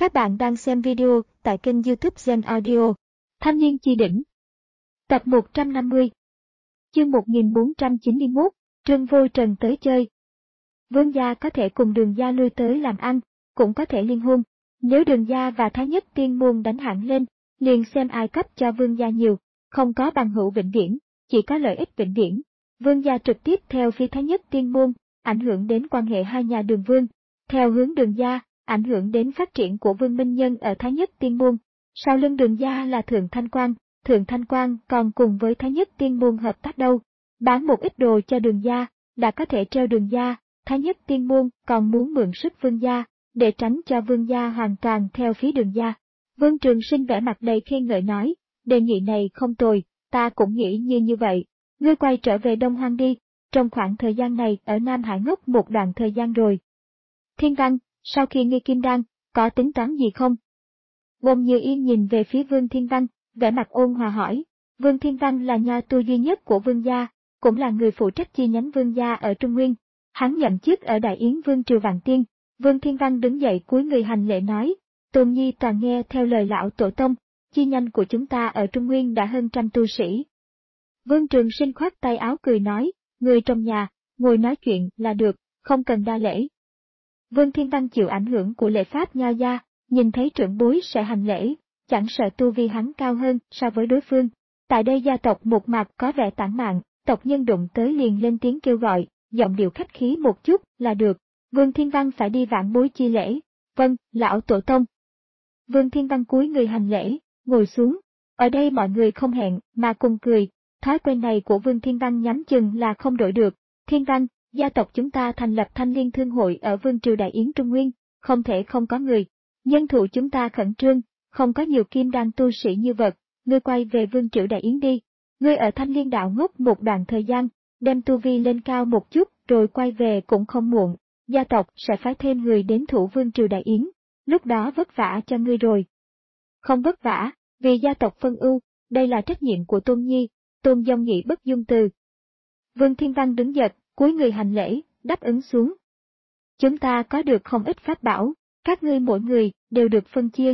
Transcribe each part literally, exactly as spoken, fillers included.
Các bạn đang xem video tại kênh YouTube Gen Audio. Thanh niên chi đỉnh. Tập một trăm năm mươi. Chương một nghìn bốn trăm chín mươi mốt, Trương Vô Trần tới chơi. Vương gia có thể cùng Đường gia lui tới làm ăn, cũng có thể liên hôn. Nếu Đường gia và Thái Nhất Tiên môn đánh hẳn lên, liền xem ai cấp cho Vương gia nhiều, không có bằng hữu vĩnh viễn, chỉ có lợi ích vĩnh viễn. Vương gia trực tiếp theo phía Thái Nhất Tiên môn, ảnh hưởng đến quan hệ hai nhà Đường Vương. Theo hướng Đường gia, ảnh hưởng đến phát triển của Vương Minh Nhân ở Thái Nhất Tiên môn. Sau lưng Đường gia là Thượng Thanh Quan, Thượng Thanh Quan còn cùng với Thái Nhất Tiên môn hợp tác đâu. Bán một ít đồ cho Đường gia, đã có thể treo Đường gia. Thái Nhất Tiên môn còn muốn mượn sức Vương gia, để tránh cho Vương gia hoàn toàn theo phía Đường gia. Vương Trường Sinh vẻ mặt đầy khen ngợi nói, đề nghị này không tồi, ta cũng nghĩ như như vậy. Ngươi quay trở về Đông Hoang đi, trong khoảng thời gian này ở Nam Hải ngốc một đoạn thời gian rồi. Thiên Văn, sau khi ngươi kim đan, có tính toán gì không? Bồn Như Yên nhìn về phía Vương Thiên Văn, vẻ mặt ôn hòa hỏi. Vương Thiên Văn là nho tu duy nhất của Vương gia, cũng là người phụ trách chi nhánh Vương gia ở Trung Nguyên. Hắn nhậm chức ở Đại Yến Vương triều Vạn Tiên. Vương Thiên Văn đứng dậy cúi người hành lễ nói, Tôn Nhi toàn nghe theo lời lão tổ tông, chi nhánh của chúng ta ở Trung Nguyên đã hơn trăm tu sĩ. Vương Trường Sinh khoát tay áo cười nói, người trong nhà, ngồi nói chuyện là được, không cần đa lễ. Vương Thiên Văn chịu ảnh hưởng của lễ pháp nho gia, nhìn thấy trưởng bối sẽ hành lễ, chẳng sợ tu vi hắn cao hơn so với đối phương. Tại đây gia tộc một mặt có vẻ tản mạn, tộc nhân đụng tới liền lên tiếng kêu gọi, giọng điệu khách khí một chút là được. Vương Thiên Văn phải đi vãn bối chi lễ. Vâng, lão tổ tông. Vương Thiên Văn cúi người hành lễ, ngồi xuống. Ở đây mọi người không hẹn mà cùng cười, thói quen này của Vương Thiên Văn nhắm chừng là không đổi được. Thiên Văn, gia tộc chúng ta thành lập Thanh Liên Thương hội ở Vương triều Đại Yến Trung Nguyên, không thể không có người. Nhân thủ chúng ta khẩn trương, không có nhiều kim đan tu sĩ như vật, ngươi quay về Vương triều Đại Yến đi. Ngươi ở Thanh Liên đạo ngốc một đoạn thời gian, đem tu vi lên cao một chút rồi quay về cũng không muộn. Gia tộc sẽ phái thêm người đến thủ Vương triều Đại Yến, lúc đó vất vả cho ngươi rồi. Không vất vả, vì gia tộc phân ưu, đây là trách nhiệm của Tôn Nhi, Tôn Dông nghĩ bất dung từ. Vương Thiên Văn đứng dậy, cúi người hành lễ, đáp ứng xuống. Chúng ta có được không ít pháp bảo, các ngươi mỗi người đều được phân chia.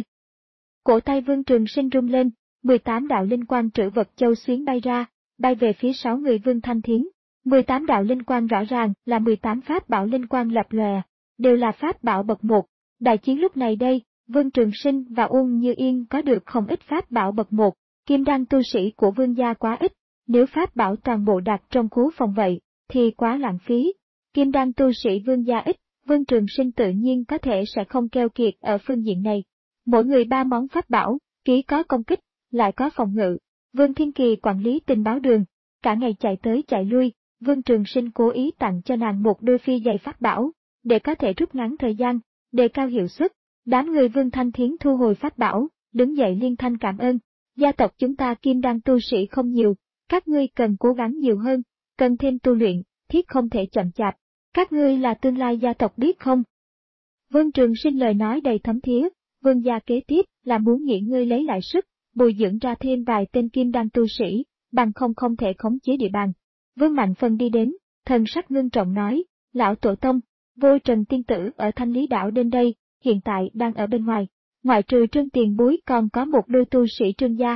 Cổ tay Vương Trường Sinh rung lên, mười tám đạo linh quang trữ vật châu xuyến bay ra, bay về phía sáu người Vương Thanh Thiến. mười tám đạo linh quang rõ ràng là mười tám pháp bảo linh quang lập lòe, đều là pháp bảo bậc một. Đại chiến lúc này đây, Vương Trường Sinh và Uông Như Yên có được không ít pháp bảo bậc một, kim đan tu sĩ của Vương gia quá ít, nếu pháp bảo toàn bộ đặt trong khố phòng vậy, thì quá lãng phí. Kim đan tu sĩ Vương gia ít, Vương Trường Sinh tự nhiên có thể sẽ không keo kiệt ở phương diện này. Mỗi người ba món pháp bảo, ký có công kích, lại có phòng ngự. Vương Thiên Kỳ quản lý tình báo đường, cả ngày chạy tới chạy lui. Vương Trường Sinh cố ý tặng cho nàng một đôi phi giày pháp bảo, để có thể rút ngắn thời gian, đề cao hiệu suất. Đám người Vương Thanh Thiến thu hồi pháp bảo, đứng dậy liên thanh cảm ơn. Gia tộc chúng ta kim đan tu sĩ không nhiều, các ngươi cần cố gắng nhiều hơn, cần thêm tu luyện, thiết không thể chậm chạp. Các ngươi là tương lai gia tộc biết không? Vương Trường Sinh lời nói đầy thấm thía, Vương gia kế tiếp là muốn nghỉ ngơi lấy lại sức, bồi dưỡng ra thêm vài tên kim đan tu sĩ, bằng không không thể khống chế địa bàn. Vương Mạnh Phân đi đến, thần sắc ngưng trọng nói, lão tổ tông, Vô Trần tiên tử ở Thanh Lý đảo đến đây, hiện tại đang ở bên ngoài, ngoại trừ Trương tiền bối còn có một đôi tu sĩ Trương gia.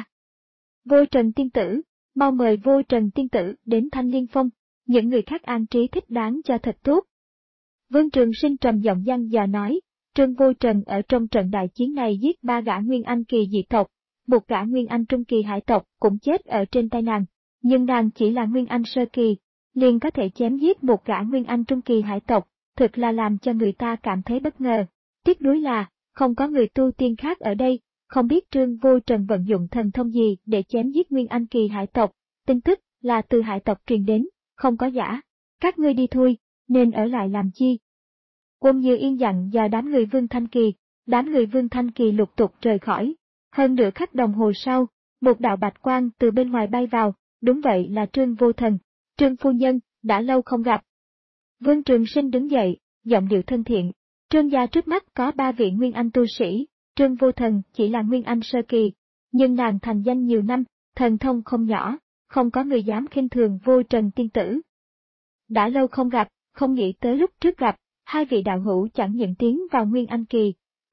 Vô Trần tiên tử, mau mời Vô Trần tiên tử đến Thanh Liên Phong, những người khác an trí thích đáng cho thật tốt. Vương Trường Sinh trầm giọng dặn dò nói, Trương Vô Trần ở trong trận đại chiến này giết ba gã Nguyên Anh kỳ dị tộc, một gã Nguyên Anh trung kỳ hải tộc cũng chết ở trên tay nàng. Nhưng nàng chỉ là Nguyên Anh sơ kỳ, liền có thể chém giết một gã Nguyên Anh trung kỳ hải tộc, thực là làm cho người ta cảm thấy bất ngờ. Tiếc nuối là, không có người tu tiên khác ở đây, không biết Trương Vô Trần vận dụng thần thông gì để chém giết Nguyên Anh kỳ hải tộc, tin tức là từ hải tộc truyền đến, không có giả. Các ngươi đi thôi, nên ở lại làm chi? Quân Như Yên dặn dò đám người Vương Thanh Kỳ, đám người Vương Thanh Kỳ lục tục rời khỏi. Hơn nửa khắc đồng hồ sau, một đạo bạch quang từ bên ngoài bay vào. Đúng vậy là Trương Vô Thần, Trương phu nhân, đã lâu không gặp. Vương Trường Sinh đứng dậy, giọng điệu thân thiện. Trương gia trước mắt có ba vị Nguyên Anh tu sĩ, Trương Vô Thần chỉ là Nguyên Anh sơ kỳ, nhưng nàng thành danh nhiều năm, thần thông không nhỏ, không có người dám khinh thường Vô Trần tiên tử. Đã lâu không gặp, không nghĩ tới lúc trước gặp, hai vị đạo hữu chẳng những tiến vào Nguyên Anh kỳ,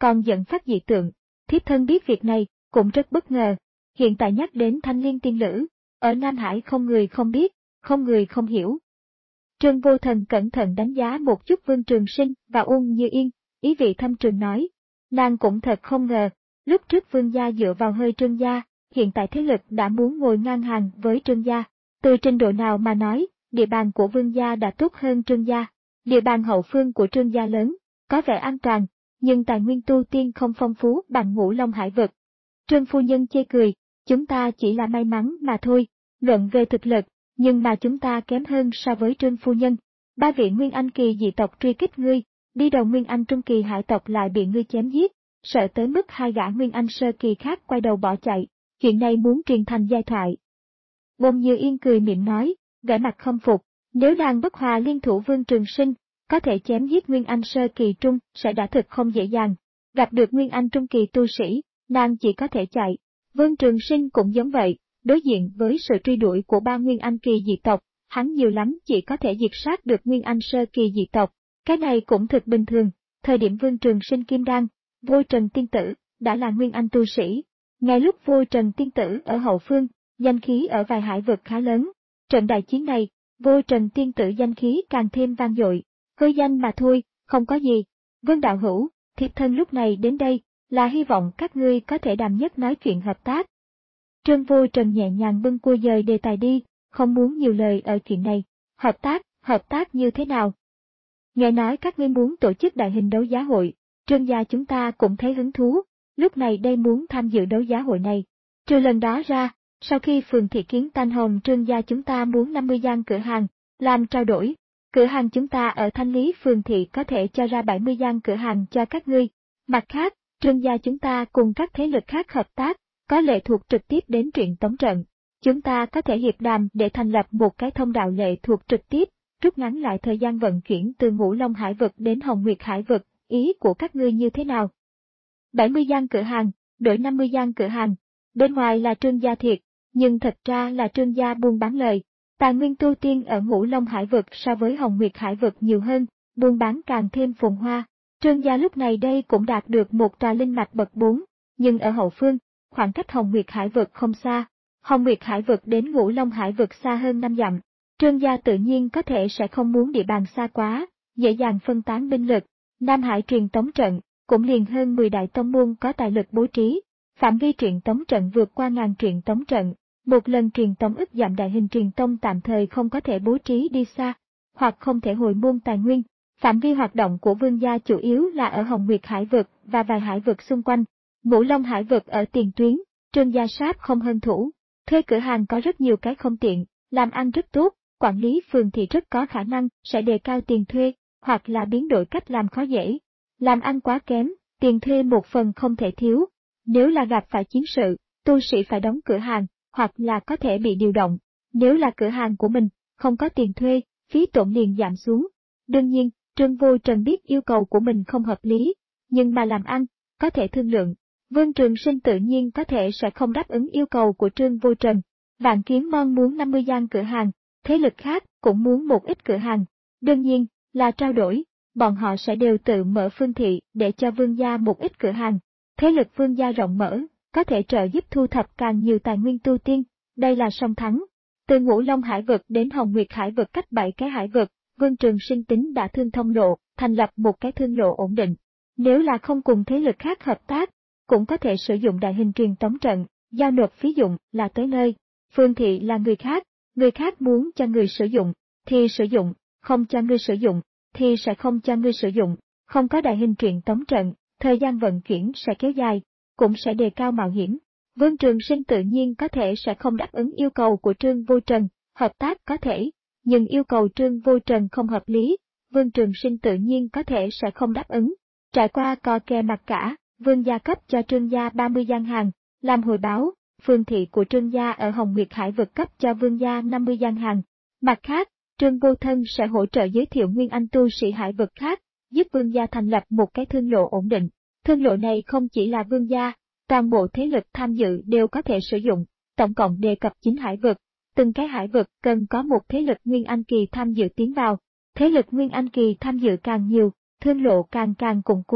còn dẫn phát dị tượng. Thiếp thân biết việc này, cũng rất bất ngờ. Hiện tại nhắc đến Thanh Liên tiên nữ, ở Nam Hải không người không biết, không người không hiểu. Trương Vô Thần cẩn thận đánh giá một chút Vương Trường Sinh và Uông Như Yên, ý vị thâm trường nói. Nàng cũng thật không ngờ, lúc trước Vương gia dựa vào hơi Trương gia, hiện tại thế lực đã muốn ngồi ngang hàng với Trương gia. Từ trình độ nào mà nói, địa bàn của Vương gia đã tốt hơn Trương gia. Địa bàn hậu phương của Trương gia lớn, có vẻ an toàn, nhưng tài nguyên tu tiên không phong phú bằng Ngũ Long Hải vực. Trương phu nhân chê cười, chúng ta chỉ là may mắn mà thôi, luận về thực lực, nhưng mà chúng ta kém hơn so với Trương phu nhân. Ba vị Nguyên Anh kỳ dị tộc truy kích ngươi, đi đầu Nguyên Anh trung kỳ hải tộc lại bị ngươi chém giết, sợ tới mức hai gã Nguyên Anh sơ kỳ khác quay đầu bỏ chạy, chuyện này muốn truyền thành giai thoại. Bông Như Yên cười mỉm nói, vẻ mặt không phục, nếu nàng bất hòa liên thủ Vương Trường Sinh, có thể chém giết Nguyên Anh sơ kỳ trung sẽ đã thực không dễ dàng, gặp được Nguyên Anh trung kỳ tu sĩ, nàng chỉ có thể chạy. Vương Trường Sinh cũng giống vậy, đối diện với sự truy đuổi của ba Nguyên Anh kỳ dị tộc, hắn nhiều lắm chỉ có thể diệt sát được Nguyên Anh sơ kỳ dị tộc, cái này cũng thực bình thường. Thời điểm Vương Trường Sinh kim đan, Vô Trần tiên tử đã là Nguyên Anh tu sĩ, ngay lúc Vô Trần tiên tử ở hậu phương, danh khí ở vài hải vực khá lớn. Trận đại chiến này, Vô Trần tiên tử danh khí càng thêm vang dội, hơi danh mà thôi, không có gì. Vương đạo hữu, thiếp thân lúc này đến đây, là hy vọng các ngươi có thể đàm nhất nói chuyện hợp tác. Trương Vô Trần nhẹ nhàng bưng cua dời đề tài đi, không muốn nhiều lời ở chuyện này. Hợp tác, hợp tác như thế nào? Nghe nói các ngươi muốn tổ chức đại hình đấu giá hội, Trương gia chúng ta cũng thấy hứng thú, lúc này đây muốn tham dự đấu giá hội này. Trừ lần đó ra, sau khi phường thị kiến Thanh Hồng Trương gia chúng ta muốn năm mươi gian cửa hàng, làm trao đổi. Cửa hàng chúng ta ở Thanh Lý phường thị có thể cho ra bảy mươi gian cửa hàng cho các ngươi. Mặt khác, Trương gia chúng ta cùng các thế lực khác hợp tác, có lệ thuộc trực tiếp đến truyện tống trận. Chúng ta có thể hiệp đàm để thành lập một cái thông đạo lệ thuộc trực tiếp, rút ngắn lại thời gian vận chuyển từ Ngũ Long Hải vực đến Hồng Nguyệt Hải vực, ý của các ngươi như thế nào? bảy mươi gian cửa hàng, đổi năm mươi gian cửa hàng, bên ngoài là Trương gia thiệt, nhưng thật ra là Trương gia buôn bán lời. Tài nguyên tu tiên ở Ngũ Long Hải vực so với Hồng Nguyệt Hải vực nhiều hơn, buôn bán càng thêm phồn hoa. Trương gia lúc này đây cũng đạt được một tòa linh mạch bậc bốn, nhưng ở hậu phương, khoảng cách Hồng Nguyệt Hải vực không xa. Hồng Nguyệt Hải vực đến Ngũ Long Hải vực xa hơn năm dặm. Trương gia tự nhiên có thể sẽ không muốn địa bàn xa quá, dễ dàng phân tán binh lực. Nam Hải truyền tống trận, cũng liền hơn mười đại tông môn có tài lực bố trí. Phạm vi truyền tống trận vượt qua ngàn truyền tống trận. Một lần truyền tống ức giảm đại hình truyền tông tạm thời không có thể bố trí đi xa, hoặc không thể hồi môn tài nguyên. Phạm vi hoạt động của Vương gia chủ yếu là ở Hồng Nguyệt Hải vực và vài hải vực xung quanh. Ngũ Long Hải vực ở tiền tuyến, Trương gia sáp không hơn thủ. Thuê cửa hàng có rất nhiều cái không tiện, làm ăn rất tốt, quản lý phường thì rất có khả năng sẽ đề cao tiền thuê, hoặc là biến đổi cách làm khó dễ. Làm ăn quá kém, tiền thuê một phần không thể thiếu. Nếu là gặp phải chiến sự, tu sĩ phải đóng cửa hàng, hoặc là có thể bị điều động. Nếu là cửa hàng của mình, không có tiền thuê, phí tổn liền giảm xuống. Đương nhiên, Trương Vô Trần biết yêu cầu của mình không hợp lý, nhưng mà làm ăn, có thể thương lượng. Vương Trường Sinh tự nhiên có thể sẽ không đáp ứng yêu cầu của Trương Vô Trần. Vạn Kiếm Môn muốn năm mươi gian cửa hàng, thế lực khác cũng muốn một ít cửa hàng. Đương nhiên, là trao đổi, bọn họ sẽ đều tự mở phương thị để cho Vương gia một ít cửa hàng. Thế lực Vương gia rộng mở, có thể trợ giúp thu thập càng nhiều tài nguyên tu tiên, đây là song thắng. Từ Ngũ Long Hải vực đến Hồng Nguyệt Hải vực cách bảy cái hải vực, Vương Trường Sinh tính đã thương thông lộ, thành lập một cái thương lộ ổn định. Nếu là không cùng thế lực khác hợp tác, cũng có thể sử dụng đại hình truyền tống trận, giao nộp phí dụng là tới nơi. Phương thị là người khác, người khác muốn cho người sử dụng, thì sử dụng, không cho người sử dụng, thì sẽ không cho người sử dụng. Không có đại hình truyền tống trận, thời gian vận chuyển sẽ kéo dài, cũng sẽ đề cao mạo hiểm. Vương Trường Sinh tự nhiên có thể sẽ không đáp ứng yêu cầu của Trương Vô Trần, hợp tác có thể, nhưng yêu cầu Trương Vô Trần không hợp lý, Vương Trường Sinh tự nhiên có thể sẽ không đáp ứng. Trải qua co kè mặt cả, Vương gia cấp cho Trương gia ba mươi gian hàng, làm hồi báo, phương thị của Trương gia ở Hồng Nguyệt Hải vực cấp cho Vương gia năm mươi gian hàng. Mặt khác, Trương Vô Thân sẽ hỗ trợ giới thiệu nguyên anh tu sĩ hải vực khác, giúp Vương gia thành lập một cái thương lộ ổn định. Thương lộ này không chỉ là Vương gia, toàn bộ thế lực tham dự đều có thể sử dụng, tổng cộng đề cập chín hải vực. Từng cái hải vực cần có một thế lực Nguyên Anh kỳ tham dự tiến vào. Thế lực Nguyên Anh kỳ tham dự càng nhiều, thương lộ càng càng củng cố,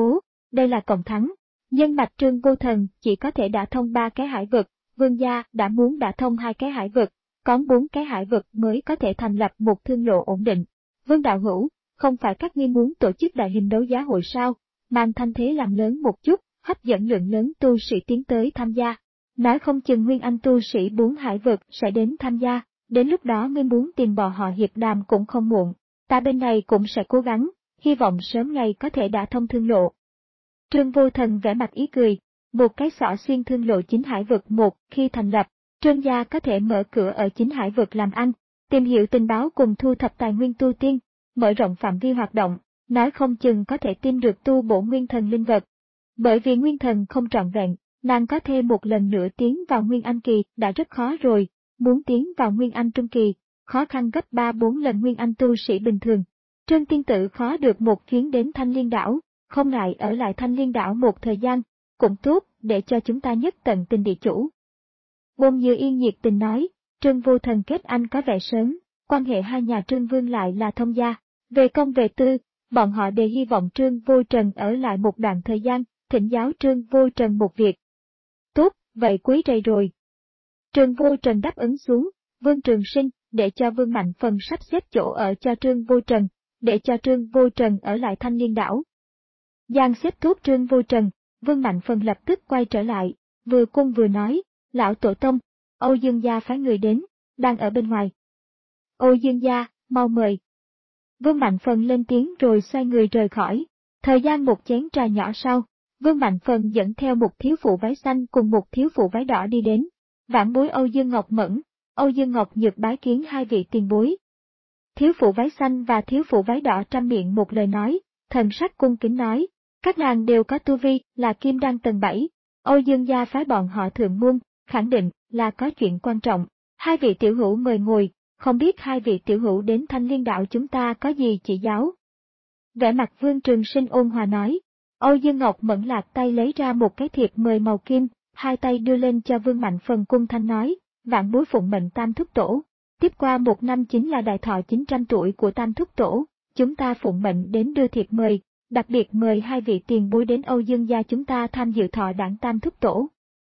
đây là cổng thắng. Nhân mạch Trương Vô Thần chỉ có thể đả thông ba cái hải vực, Vương gia đã muốn đả thông hai cái hải vực, còn bốn cái hải vực mới có thể thành lập một thương lộ ổn định. Vương đạo hữu, không phải các ngươi muốn tổ chức đại hình đấu giá hội sao, mang thanh thế làm lớn một chút, hấp dẫn lượng lớn tu sĩ tiến tới tham gia. Nói không chừng Nguyên Anh tu sĩ bốn hải vực sẽ đến tham gia, đến lúc đó ngươi muốn tìm bọn họ hiệp đàm cũng không muộn. Ta bên này cũng sẽ cố gắng, hy vọng sớm ngày có thể đả thông thương lộ. Trương Vô Thần vẻ mặt ý cười, một cái xỏ xuyên thương lộ chính hải vực một khi thành lập, Trương gia có thể mở cửa ở chính hải vực làm ăn, tìm hiểu tình báo cùng thu thập tài nguyên tu tiên, mở rộng phạm vi hoạt động, nói không chừng có thể tìm được tu bổ nguyên thần linh vật. Bởi vì nguyên thần không trọn vẹn, nàng có thêm một lần nữa tiến vào Nguyên Anh kỳ đã rất khó rồi, muốn tiến vào Nguyên Anh trung kỳ, khó khăn gấp ba bốn lần Nguyên Anh tu sĩ bình thường. Trương tiên tử khó được một chuyến đến Thanh Liên đảo, không ngại ở lại Thanh Liên đảo một thời gian, cũng tốt để cho chúng ta nhất tận tình địa chủ. Bôn Như Yên nhiệt tình nói, Trương Vô Thần kết anh có vẻ sớm, quan hệ hai nhà Trương Vương lại là thông gia, về công về tư, bọn họ đều hy vọng Trương Vô Trần ở lại một đoạn thời gian, thỉnh giáo Trương Vô Trần một việc. Tốt, vậy quấy rầy rồi. Trương Vô Trần đáp ứng xuống, Vương Trường Sinh, để cho Vương Mạnh Phần sắp xếp chỗ ở cho Trương Vô Trần, để cho Trương Vô Trần ở lại Thanh Liên đảo. Giang xếp tốt Trương Vô Trần, Vương Mạnh Phần lập tức quay trở lại, vừa cung vừa nói, lão tổ tông, Âu Dương gia phái người đến, đang ở bên ngoài. Âu Dương gia, mau mời. Vương Mạnh Phần lên tiếng rồi xoay người rời khỏi. Thời gian một chén trà nhỏ sau, Vương Mạnh Phần dẫn theo một thiếu phụ váy xanh cùng một thiếu phụ váy đỏ đi đến. Vãn bối Âu Dương Ngọc Mẫn, Âu Dương Ngọc Nhược bái kiến hai vị tiền bối. Thiếu phụ váy xanh và thiếu phụ váy đỏ trăm miệng một lời nói, thần sắc cung kính nói, các nàng đều có tu vi là kim đan tầng bảy, Âu Dương gia phái bọn họ thượng môn, khẳng định là có chuyện quan trọng. Hai vị tiểu hữu mời ngồi, không biết hai vị tiểu hữu đến Thanh Liên đạo chúng ta có gì chỉ giáo. Vẻ mặt Vương Trường Sinh ôn hòa nói, Âu Dương Ngọc Mẫn lạc tay lấy ra một cái thiệp mời màu kim, hai tay đưa lên cho Vương Mạnh Phần cung thanh nói, vạn bối phụng mệnh Tam Thúc Tổ. Tiếp qua một năm chính là đại thọ chín trăm tuổi của Tam Thúc Tổ, chúng ta phụng mệnh đến đưa thiệp mời, đặc biệt mời hai vị tiền bối đến Âu Dương gia chúng ta tham dự thọ đản Tam Thúc Tổ.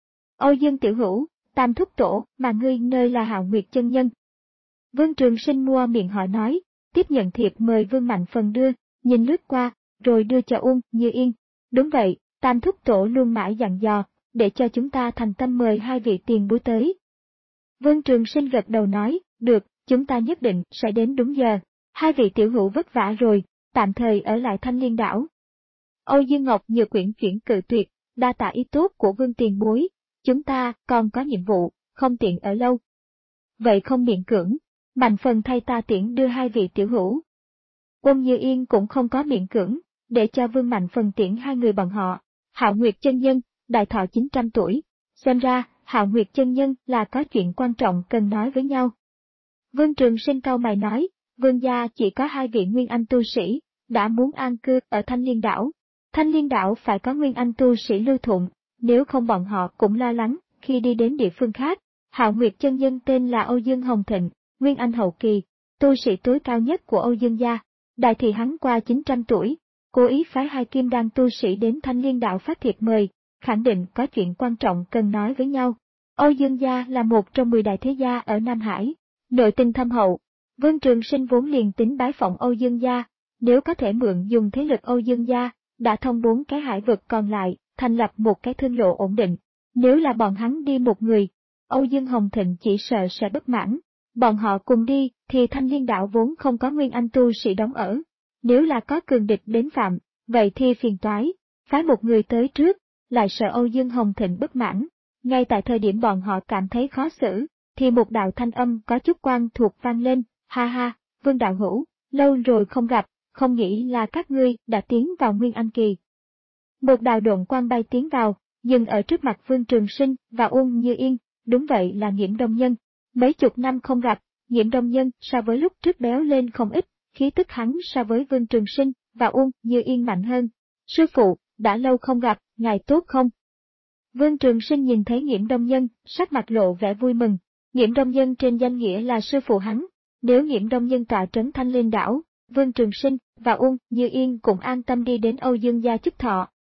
Âu Dương tiểu hữu, Tam Thúc Tổ mà ngươi nơi là Hạo Nguyệt chân nhân. Vương Trường Sinh mua miệng hỏi nói, tiếp nhận thiệp mời Vương Mạnh Phần đưa, nhìn lướt qua, rồi đưa cho Uông Như Yên. Đúng vậy, Tam Thúc Tổ luôn mãi dặn dò, để cho chúng ta thành tâm mời hai vị tiền bối tới. Vương Trường Sinh gật đầu nói, được, chúng ta nhất định sẽ đến đúng giờ. Hai vị tiểu hữu vất vả rồi, tạm thời ở lại Thanh Liên đảo. Âu Dương Ngọc Nhược quyển chuyển cự tuyệt, đa tạ ý tốt của Vương tiền bối, chúng ta còn có nhiệm vụ, không tiện ở lâu. Vậy không miễn cưỡng, Mạnh Phần thay ta tiễn đưa hai vị tiểu hữu. Uông Như Yên cũng không có miễn cưỡng, để cho Vương Mạnh Phần tiễn hai người bọn họ. Hạo Nguyệt chân nhân, đại thọ chín trăm tuổi, xem ra Hạo Nguyệt chân nhân là có chuyện quan trọng cần nói với nhau. Vương Trường Sinh cau mày nói, Vương gia chỉ có hai vị Nguyên Anh tu sĩ, đã muốn an cư ở Thanh Liên đảo. Thanh Liên đảo phải có Nguyên Anh tu sĩ lưu thụng, nếu không bọn họ cũng lo lắng khi đi đến địa phương khác. Hạo Nguyệt chân nhân tên là Âu Dương Hồng Thịnh, Nguyên Anh hậu kỳ, tu sĩ tối cao nhất của Âu Dương gia. Đại thị hắn qua chín trăm tuổi, cố ý phái hai kim đan tu sĩ đến Thanh Liên đảo phát thiệp mời, khẳng định có chuyện quan trọng cần nói với nhau. Âu Dương gia là một trong mười đại thế gia ở Nam Hải, nội tình thâm hậu. Vương Trường Sinh vốn liền tính bái phỏng Âu Dương gia, nếu có thể mượn dùng thế lực Âu Dương gia, đã thông bốn cái hải vực còn lại, thành lập một cái thương lộ ổn định. Nếu là bọn hắn đi một người, Âu Dương Hồng Thịnh chỉ sợ sẽ bất mãn. Bọn họ cùng đi, thì Thanh Liên đảo vốn không có Nguyên Anh tu sĩ đóng ở. Nếu là có cường địch đến phạm, vậy thì phiền toái, phái một người tới trước, lại sợ Âu Dương Hồng Thịnh bất mãn. Ngay tại thời điểm bọn họ cảm thấy khó xử, thì một đạo thanh âm có chút quan thuộc vang lên, ha ha, Vương đạo hữu, lâu rồi không gặp, không nghĩ là các ngươi đã tiến vào Nguyên Anh kỳ. Một đạo độn quang bay tiến vào, dừng ở trước mặt Vương Trường Sinh và Uông Như Yên, đúng vậy là Nghiễm Đông Nhân. Mấy chục năm không gặp, Nghiễm Đông Nhân so với lúc trước béo lên không ít, khí tức hắn so với Vương Trường Sinh và Uông Như Yên mạnh hơn. Sư phụ, đã lâu không gặp, ngài tốt không? Vương Trường Sinh nhìn thấy Nghiễm Đông Nhân, sắc mặt lộ vẻ vui mừng. Nghiễm Đông Nhân trên danh nghĩa là sư phụ hắn, nếu Nghiễm Đông Nhân tọa trấn Thanh Liên đảo, Vương Trường Sinh và Uông Như Yên cũng an tâm đi đến Âu Dương gia chúc thọ.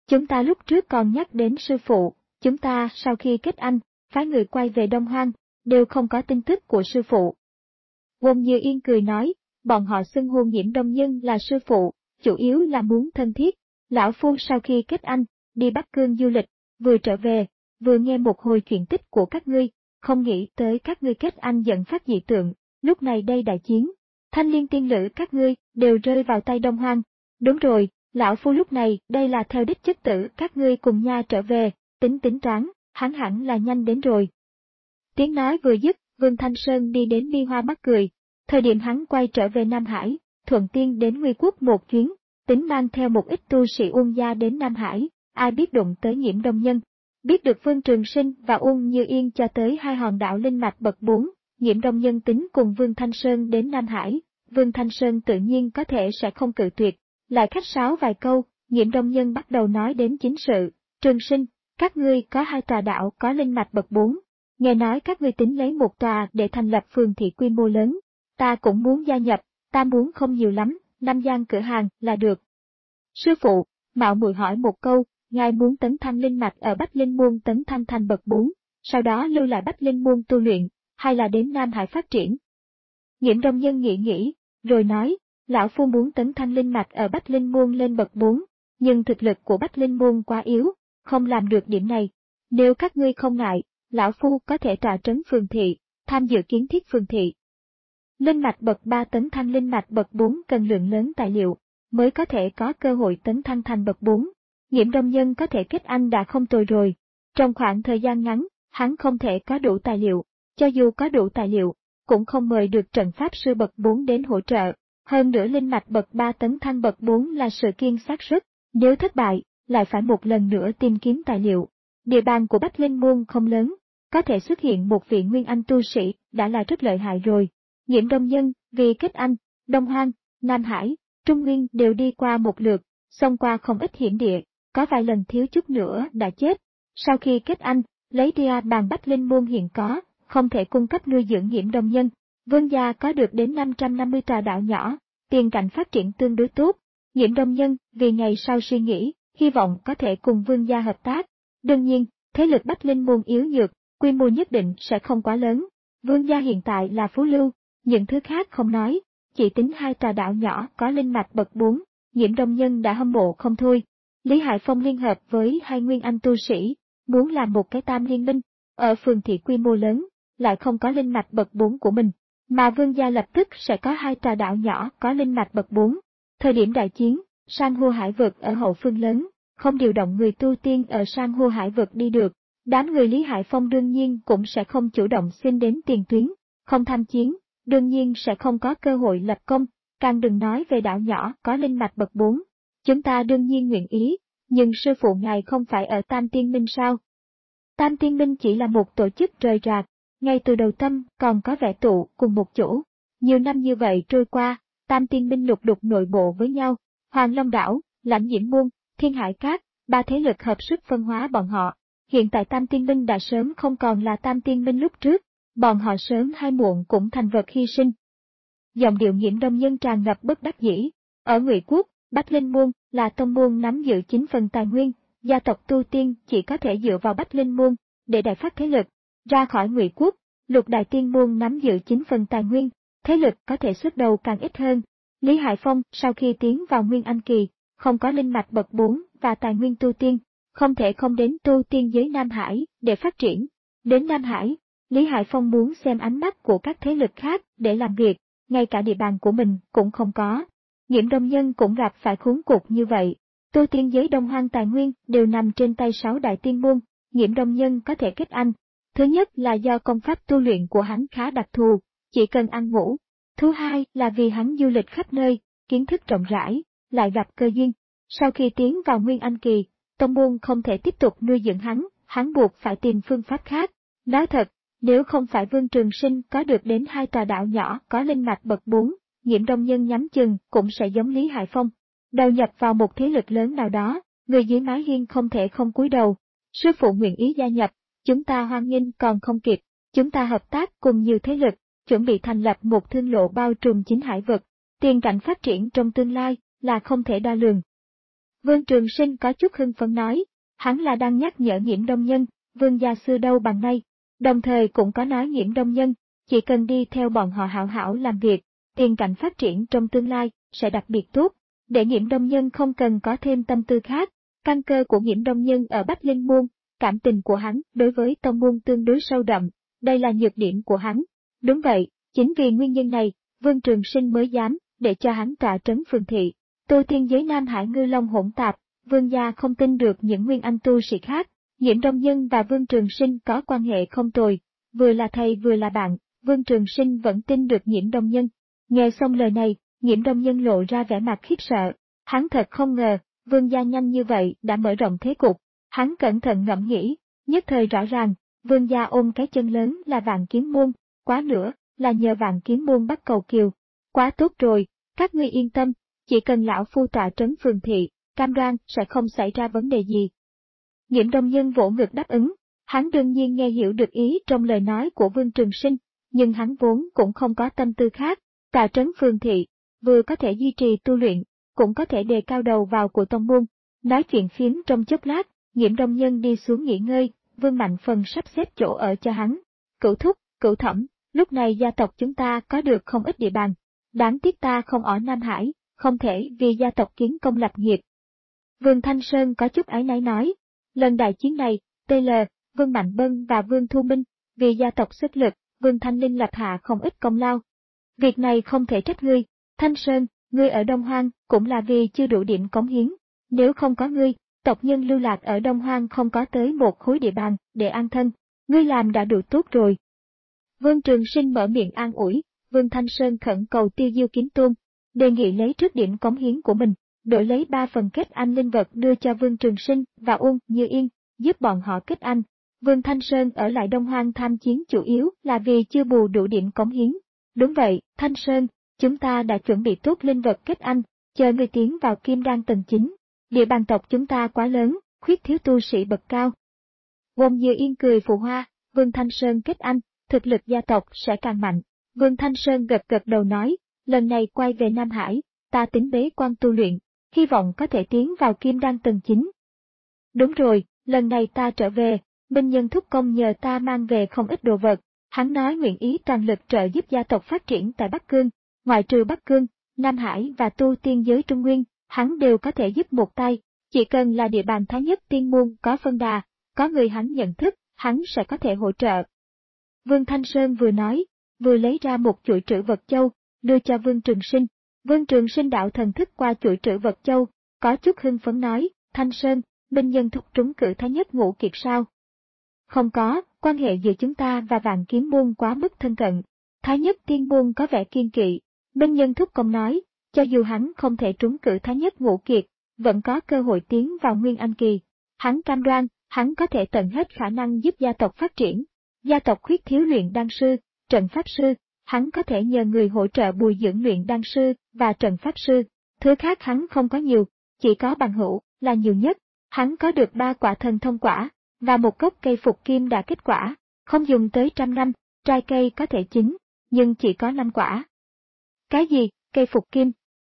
Chúng ta lúc trước còn nhắc đến sư phụ, chúng ta sau khi kết anh, phái người quay về Đông Hoang, đều không có tin tức của sư phụ. Wong Như Yên cười nói, bọn họ xưng hô Nhiễm Đông Nhân là sư phụ, chủ yếu là muốn thân thiết. Lão Phu sau khi kết anh, đi Bắc Cương du lịch, vừa trở về, vừa nghe một hồi chuyện tích của các ngươi, không nghĩ tới các ngươi kết anh dẫn phát dị tượng, lúc này đây đại chiến. Thanh liên tiên lữ các ngươi đều rơi vào tay Đông Hoang. Đúng rồi, lão Phu lúc này đây là theo đích chất tử các ngươi cùng nha trở về, tính tính toán, hắn hẳn là nhanh đến rồi. Tiếng nói vừa dứt, Vương Thanh Sơn đi đến Mi Hoa mắt cười. Thời điểm hắn quay trở về Nam Hải, thuận tiên đến Nguy Quốc một chuyến, tính mang theo một ít tu sĩ Uông gia đến Nam Hải, ai biết đụng tới Nhiễm Đông Nhân. Biết được Vương Trường Sinh và Uông Như Yên cho tới hai hòn đảo linh mạch bậc bốn, Nhiễm Đông Nhân tính cùng Vương Thanh Sơn đến Nam Hải, Vương Thanh Sơn tự nhiên có thể sẽ không cự tuyệt. Lại khách sáo vài câu, Nhiễm Đông Nhân bắt đầu nói đến chính sự. Trường Sinh, các ngươi có hai tòa đảo có linh mạch bậc bốn, nghe nói các ngươi tính lấy một tòa để thành lập phường thị quy mô lớn. Ta cũng muốn gia nhập, ta muốn không nhiều lắm, năm gian cửa hàng là được. Sư phụ, mạo muội hỏi một câu, ngài muốn tấn thăng linh mạch ở Bách Linh Môn tấn thăng thành bậc bốn, sau đó lưu lại Bách Linh Môn tu luyện, hay là đến Nam Hải phát triển? Nhiễm Đông Nhân nghĩ nghĩ, rồi nói, lão Phu muốn tấn thăng linh mạch ở Bách Linh Môn lên bậc bốn, nhưng thực lực của Bách Linh Môn quá yếu, không làm được điểm này. Nếu các ngươi không ngại, lão Phu có thể tọa trấn phường thị, tham dự kiến thiết phường thị. Linh mạch bậc ba tấn thăng linh mạch bậc bốn cần lượng lớn tài liệu, mới có thể có cơ hội tấn thăng thành bậc bốn. Nhiễm Đông Nhân có thể kết anh đã không tồi rồi. Trong khoảng thời gian ngắn, hắn không thể có đủ tài liệu, cho dù có đủ tài liệu, cũng không mời được trận pháp sư bậc bốn đến hỗ trợ. Hơn nữa linh mạch bậc ba tấn thăng bậc bốn là sự kiên xác suất, nếu thất bại, lại phải một lần nữa tìm kiếm tài liệu. Địa bàn của Bách Linh Môn không lớn, có thể xuất hiện một vị nguyên anh tu sĩ đã là rất lợi hại rồi. Nhiễm Đông Nhân, vì kết anh, Đông Hoang, Nam Hải, Trung Nguyên đều đi qua một lượt, xông qua không ít hiểm địa, có vài lần thiếu chút nữa đã chết. Sau khi kết anh, lấy địa bàn Bách Linh Môn hiện có, không thể cung cấp nuôi dưỡng Nhiễm Đông Nhân. Vương gia có được đến năm trăm năm mươi tòa đảo nhỏ, tiền cảnh phát triển tương đối tốt. Nhiễm Đông Nhân vì ngày sau suy nghĩ, hy vọng có thể cùng vương gia hợp tác. Đương nhiên, thế lực Bách Linh Môn yếu nhược, quy mô nhất định sẽ không quá lớn. Vương gia hiện tại là phú lưu, những thứ khác không nói, chỉ tính hai tòa đảo nhỏ có linh mạch bậc bốn, Nhiễm Đông Nhân đã hâm mộ không thôi. Lý Hải Phong liên hợp với hai nguyên anh tu sĩ, muốn làm một cái tam liên minh, ở phường thị quy mô lớn, lại không có linh mạch bậc bốn của mình. Mà vương gia lập tức sẽ có hai tòa đảo nhỏ có linh mạch bậc bốn. Thời điểm đại chiến, san hô hải vực ở hậu phương lớn, không điều động người tu tiên ở san hô hải vực đi được. Đám người Lý Hải Phong đương nhiên cũng sẽ không chủ động xin đến tiền tuyến, không tham chiến, đương nhiên sẽ không có cơ hội lập công, càng đừng nói về đảo nhỏ có linh mạch bậc bốn. Chúng ta đương nhiên nguyện ý, nhưng sư phụ ngài không phải ở Tam Tiên Minh sao? Tam Tiên Minh chỉ là một tổ chức rời rạc, ngay từ đầu tâm còn có vẻ tụ cùng một chỗ. Nhiều năm như vậy trôi qua, Tam Tiên Minh lục đục nội bộ với nhau, Hoàng Long Đảo, Lãnh Diễm Môn, Thiên Hải Cát, ba thế lực hợp sức phân hóa bọn họ. Hiện tại Tam Tiên Minh đã sớm không còn là Tam Tiên Minh lúc trước, bọn họ sớm hay muộn cũng thành vật hy sinh. Giọng điệu Nhiễm Đông Nhân tràn ngập bất đắc dĩ. Ở Ngụy Quốc, Bách Linh Môn là tông môn nắm giữ chín phần tài nguyên, gia tộc tu tiên chỉ có thể dựa vào Bách Linh Môn để đại phát thế lực. Ra khỏi Ngụy Quốc, Lục Đại Tiên Môn nắm giữ chín phần tài nguyên, thế lực có thể xuất đầu càng ít hơn. Lý Hải Phong sau khi tiến vào Nguyên Anh Kỳ, không có linh mạch bậc bốn và tài nguyên tu tiên, không thể không đến tu tiên giới Nam Hải để phát triển. Đến Nam Hải, Lý Hải Phong muốn xem ánh mắt của các thế lực khác để làm việc, ngay cả địa bàn của mình cũng không có. Nhiễm Đông Nhân cũng gặp phải khốn cục như vậy. Tu tiên giới Đông Hoang tài nguyên đều nằm trên tay sáu đại tiên môn, Nhiễm Đông Nhân có thể kết anh. Thứ nhất là do công pháp tu luyện của hắn khá đặc thù, chỉ cần ăn ngủ. Thứ hai là vì hắn du lịch khắp nơi, kiến thức rộng rãi, lại gặp cơ duyên. Sau khi tiến vào Nguyên Anh Kỳ, tông môn không thể tiếp tục nuôi dưỡng hắn, hắn buộc phải tìm phương pháp khác. Nói thật, nếu không phải Vương Trường Sinh có được đến hai tòa đảo nhỏ có linh mạch bậc bốn, Nhiễm Đông Nhân nhắm chừng cũng sẽ giống Lý Hải Phong, đầu nhập vào một thế lực lớn nào đó, người dưới mái hiên không thể không cúi đầu. Sư phụ nguyện ý gia nhập, chúng ta hoan nghênh còn không kịp, chúng ta hợp tác cùng nhiều thế lực, chuẩn bị thành lập một thương lộ bao trùm chín hải vực, tiền cảnh phát triển trong tương lai là không thể đo lường. Vương Trường Sinh có chút hưng phấn nói, hắn là đang nhắc nhở Nghiễm Đông Nhân, Vương gia xưa đâu bằng nay, đồng thời cũng có nói Nghiễm Đông Nhân, chỉ cần đi theo bọn họ hảo hảo làm việc, tiền cảnh phát triển trong tương lai sẽ đặc biệt tốt, để Nghiễm Đông Nhân không cần có thêm tâm tư khác. Căn cơ của Nghiễm Đông Nhân ở Bách Linh Môn, cảm tình của hắn đối với tông môn tương đối sâu đậm, đây là nhược điểm của hắn. Đúng vậy, chính vì nguyên nhân này, Vương Trường Sinh mới dám để cho hắn tọa trấn phường thị. Tu tiên giới Nam Hải ngư long hỗn tạp, Vương gia không tin được những nguyên anh tu sĩ khác. Nghiễm Đông Nhân và Vương Trường Sinh có quan hệ không tồi, vừa là thầy vừa là bạn, Vương Trường Sinh vẫn tin được Nghiễm Đông Nhân. Nghe xong lời này, Nghiễm Đông Nhân lộ ra vẻ mặt khiếp sợ, hắn thật không ngờ, Vương gia nhanh như vậy đã mở rộng thế cục. Hắn cẩn thận ngẫm nghĩ, nhất thời rõ ràng, Vương gia ôm cái chân lớn là Vạn Kiếm Môn, quá nữa là nhờ Vạn Kiếm Môn bắt cầu kiều. Quá tốt rồi, các ngươi yên tâm, chỉ cần lão phu tọa trấn phường thị, cam đoan sẽ không xảy ra vấn đề gì. Nghiễm Đông Nhân vỗ ngực đáp ứng, hắn đương nhiên nghe hiểu được ý trong lời nói của Vương Trường Sinh, nhưng hắn vốn cũng không có tâm tư khác, tọa trấn phường thị, vừa có thể duy trì tu luyện, cũng có thể đề cao đầu vào của tông môn. Nói chuyện phiếm trong chốc lát, Nghiễm Đông Nhân đi xuống nghỉ ngơi, Vương Mạnh Phần sắp xếp chỗ ở cho hắn. Cửu thúc, Cửu thẩm, lúc này gia tộc chúng ta có được không ít địa bàn. Đáng tiếc ta không ở Nam Hải, không thể vì gia tộc kiến công lập nghiệp. Vương Thanh Sơn có chút áy náy nói, lần đại chiến này, tê lờ, Vương Mạnh Bân và Vương Thu Minh, vì gia tộc sức lực, Vương Thanh Linh lập hạ không ít công lao. Việc này không thể trách ngươi, Thanh Sơn, ngươi ở Đông Hoang cũng là vì chưa đủ điểm cống hiến. Nếu không có ngươi, tộc nhân lưu lạc ở Đông Hoang không có tới một khối địa bàn để an thân, ngươi làm đã đủ tốt rồi. Vương Trường Sinh mở miệng an ủi, Vương Thanh Sơn khẩn cầu Tiêu Diêu Kiếm Tôn, đề nghị lấy trước điểm cống hiến của mình, đổi lấy ba phần kết anh linh vật đưa cho Vương Trường Sinh và Uông Như Yên, giúp bọn họ kết anh. Vương Thanh Sơn ở lại Đông Hoang tham chiến chủ yếu là vì chưa bù đủ điểm cống hiến. Đúng vậy, Thanh Sơn, chúng ta đã chuẩn bị tốt linh vật kết anh, chờ người tiến vào Kim Đan tầng chín. Địa bàn tộc chúng ta quá lớn, khuyết thiếu tu sĩ bậc cao. Uông Như Yên cười phụ hoa, Vương Thanh Sơn kết anh, thực lực gia tộc sẽ càng mạnh. Vương Thanh Sơn gật gật đầu nói, lần này quay về Nam Hải, ta tính bế quan tu luyện, hy vọng có thể tiến vào Kim Đan tầng chín. Đúng rồi, lần này ta trở về, Minh Nhân thúc công nhờ ta mang về không ít đồ vật, hắn nói nguyện ý toàn lực trợ giúp gia tộc phát triển tại Bắc Cương, ngoại trừ Bắc Cương, Nam Hải và tu tiên giới Trung Nguyên, hắn đều có thể giúp một tay, chỉ cần là địa bàn Thái Nhất Tiên Môn có phân đà, có người hắn nhận thức, hắn sẽ có thể hỗ trợ. Vương Thanh Sơn vừa nói, vừa lấy ra một chuỗi trữ vật châu, đưa cho Vương Trường Sinh. Vương Trường Sinh đạo thần thức qua chuỗi trữ vật châu, có chút hưng phấn nói, Thanh Sơn, Minh Nhân thúc trúng cử Thái Nhất Ngũ Kiệt sao? Không có, quan hệ giữa chúng ta và Vạn Kiếm Môn quá mức thân cận. Thái Nhất Tiên Môn có vẻ kiên kỵ. Minh Nhân thúc công nói, cho dù hắn không thể trúng cử Thái Nhất Ngũ Kiệt, vẫn có cơ hội tiến vào Nguyên Anh Kỳ. Hắn cam đoan, hắn có thể tận hết khả năng giúp gia tộc phát triển. Gia tộc khuyết thiếu luyện đan sư, trận pháp sư, hắn có thể nhờ người hỗ trợ bồi dưỡng luyện đan sư và trận pháp sư. Thứ khác hắn không có nhiều, chỉ có bằng hữu là nhiều nhất. Hắn có được ba quả thần thông quả và một gốc cây phục kim đã kết quả, không dùng tới trăm năm, trái cây có thể chín, nhưng chỉ có năm quả. Cái gì, cây phục kim?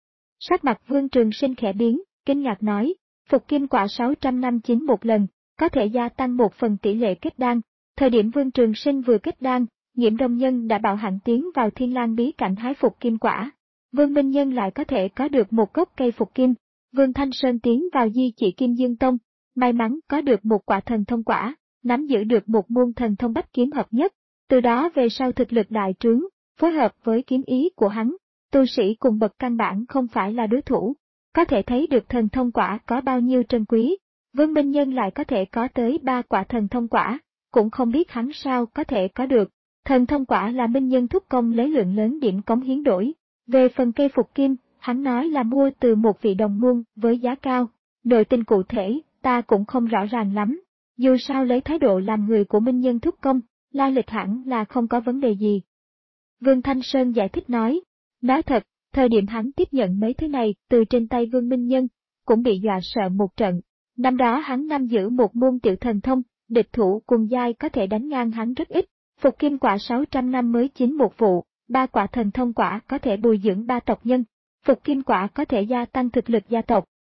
Sắc mặt Vương Trường Sinh khẽ biến, kinh ngạc nói, phục kim quả sáu trăm năm chín một lần, có thể gia tăng một phần tỷ lệ kết đan. Thời điểm Vương Trường Sinh vừa kết đan, Nghiễm Đông Nhân đã bảo hắn tiến vào Thiên Lang bí cảnh hái phục kim quả. Vương Minh Nhân lại có thể có được một gốc cây phục kim. Vương Thanh Sơn tiến vào Di Chỉ Kim Dương Tông, may mắn có được một quả thần thông quả, nắm giữ được một môn thần thông bách kiếm hợp nhất. Từ đó về sau thực lực đại trướng, phối hợp với kiếm ý của hắn, tu sĩ cùng bậc căn bản không phải là đối thủ. Có thể thấy được thần thông quả có bao nhiêu trân quý. Vương Minh Nhân lại có thể có tới ba quả thần thông quả, cũng không biết hắn sao có thể có được. Thần thông quả là Minh Nhân thúc công lấy lượng lớn điểm cống hiến đổi. Về phần cây phục kim, hắn nói là mua từ một vị đồng môn với giá cao. Nội tình cụ thể, ta cũng không rõ ràng lắm. Dù sao lấy thái độ làm người của Minh Nhân thúc công, la lịch hẳn là không có vấn đề gì. Vương Thanh Sơn giải thích nói, nói thật, thời điểm hắn tiếp nhận mấy thứ này từ trên tay Vương Minh Nhân, cũng bị dọa sợ một trận. Năm đó hắn nắm giữ một môn tiểu thần thông, địch thủ cùng giai có thể đánh ngang hắn rất ít. Phục kim quả sáu trăm năm mới chín một vụ, ba quả thần thông quả có thể bồi dưỡng ba tộc nhân. Phục kim quả có thể gia tăng thực lực gia tộc.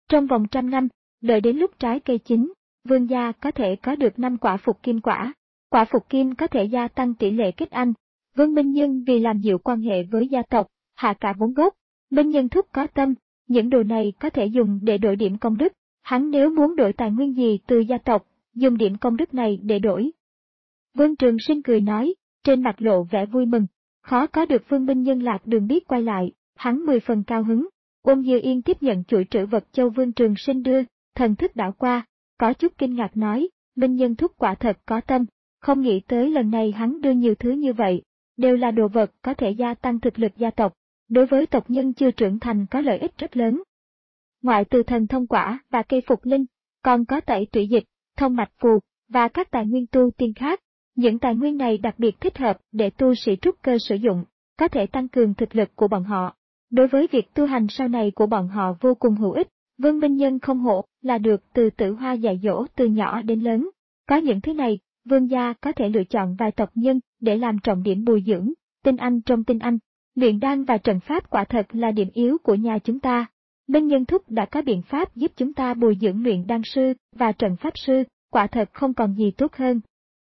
Trong vòng trăm năm, đợi đến lúc trái cây chín, vương gia có thể có được năm quả phục kim quả. Quả phục kim có thể gia tăng tỷ lệ kết anh. Vương Minh Nhân vì làm dịu quan hệ với gia tộc, hạ cả vốn gốc. Minh Nhân thúc có tâm, những đồ này có thể dùng để đổi điểm công đức. Hắn nếu muốn đổi tài nguyên gì từ gia tộc, dùng điểm công đức này để đổi. Vương Trường Sinh cười nói, trên mặt lộ vẻ vui mừng, khó có được Vương Minh Nhân lạc đường biết quay lại, hắn mười phần cao hứng. Ôn Như Yên tiếp nhận chuỗi trữ vật châu Vương Trường Sinh đưa, thần thức đảo qua, có chút kinh ngạc nói, Minh Nhân thúc quả thật có tâm, không nghĩ tới lần này hắn đưa nhiều thứ như vậy, đều là đồ vật có thể gia tăng thực lực gia tộc, đối với tộc nhân chưa trưởng thành có lợi ích rất lớn. Ngoại từ thần thông quả và cây phục linh, còn có tẩy tủy dịch, thông mạch phù, và các tài nguyên tu tiên khác. Những tài nguyên này đặc biệt thích hợp để tu sĩ trúc cơ sử dụng, có thể tăng cường thực lực của bọn họ. Đối với việc tu hành sau này của bọn họ vô cùng hữu ích, Vương Minh Nhân không hổ là được từ Tử Hoa dạy dỗ từ nhỏ đến lớn. Có những thứ này, Vương gia có thể lựa chọn vài tộc nhân để làm trọng điểm bồi dưỡng, tinh anh trong tinh anh. Luyện đan và trận pháp quả thật là điểm yếu của nhà chúng ta. Minh Nhân thúc đã có biện pháp giúp chúng ta bồi dưỡng luyện đan sư và trận pháp sư, quả thật không còn gì tốt hơn.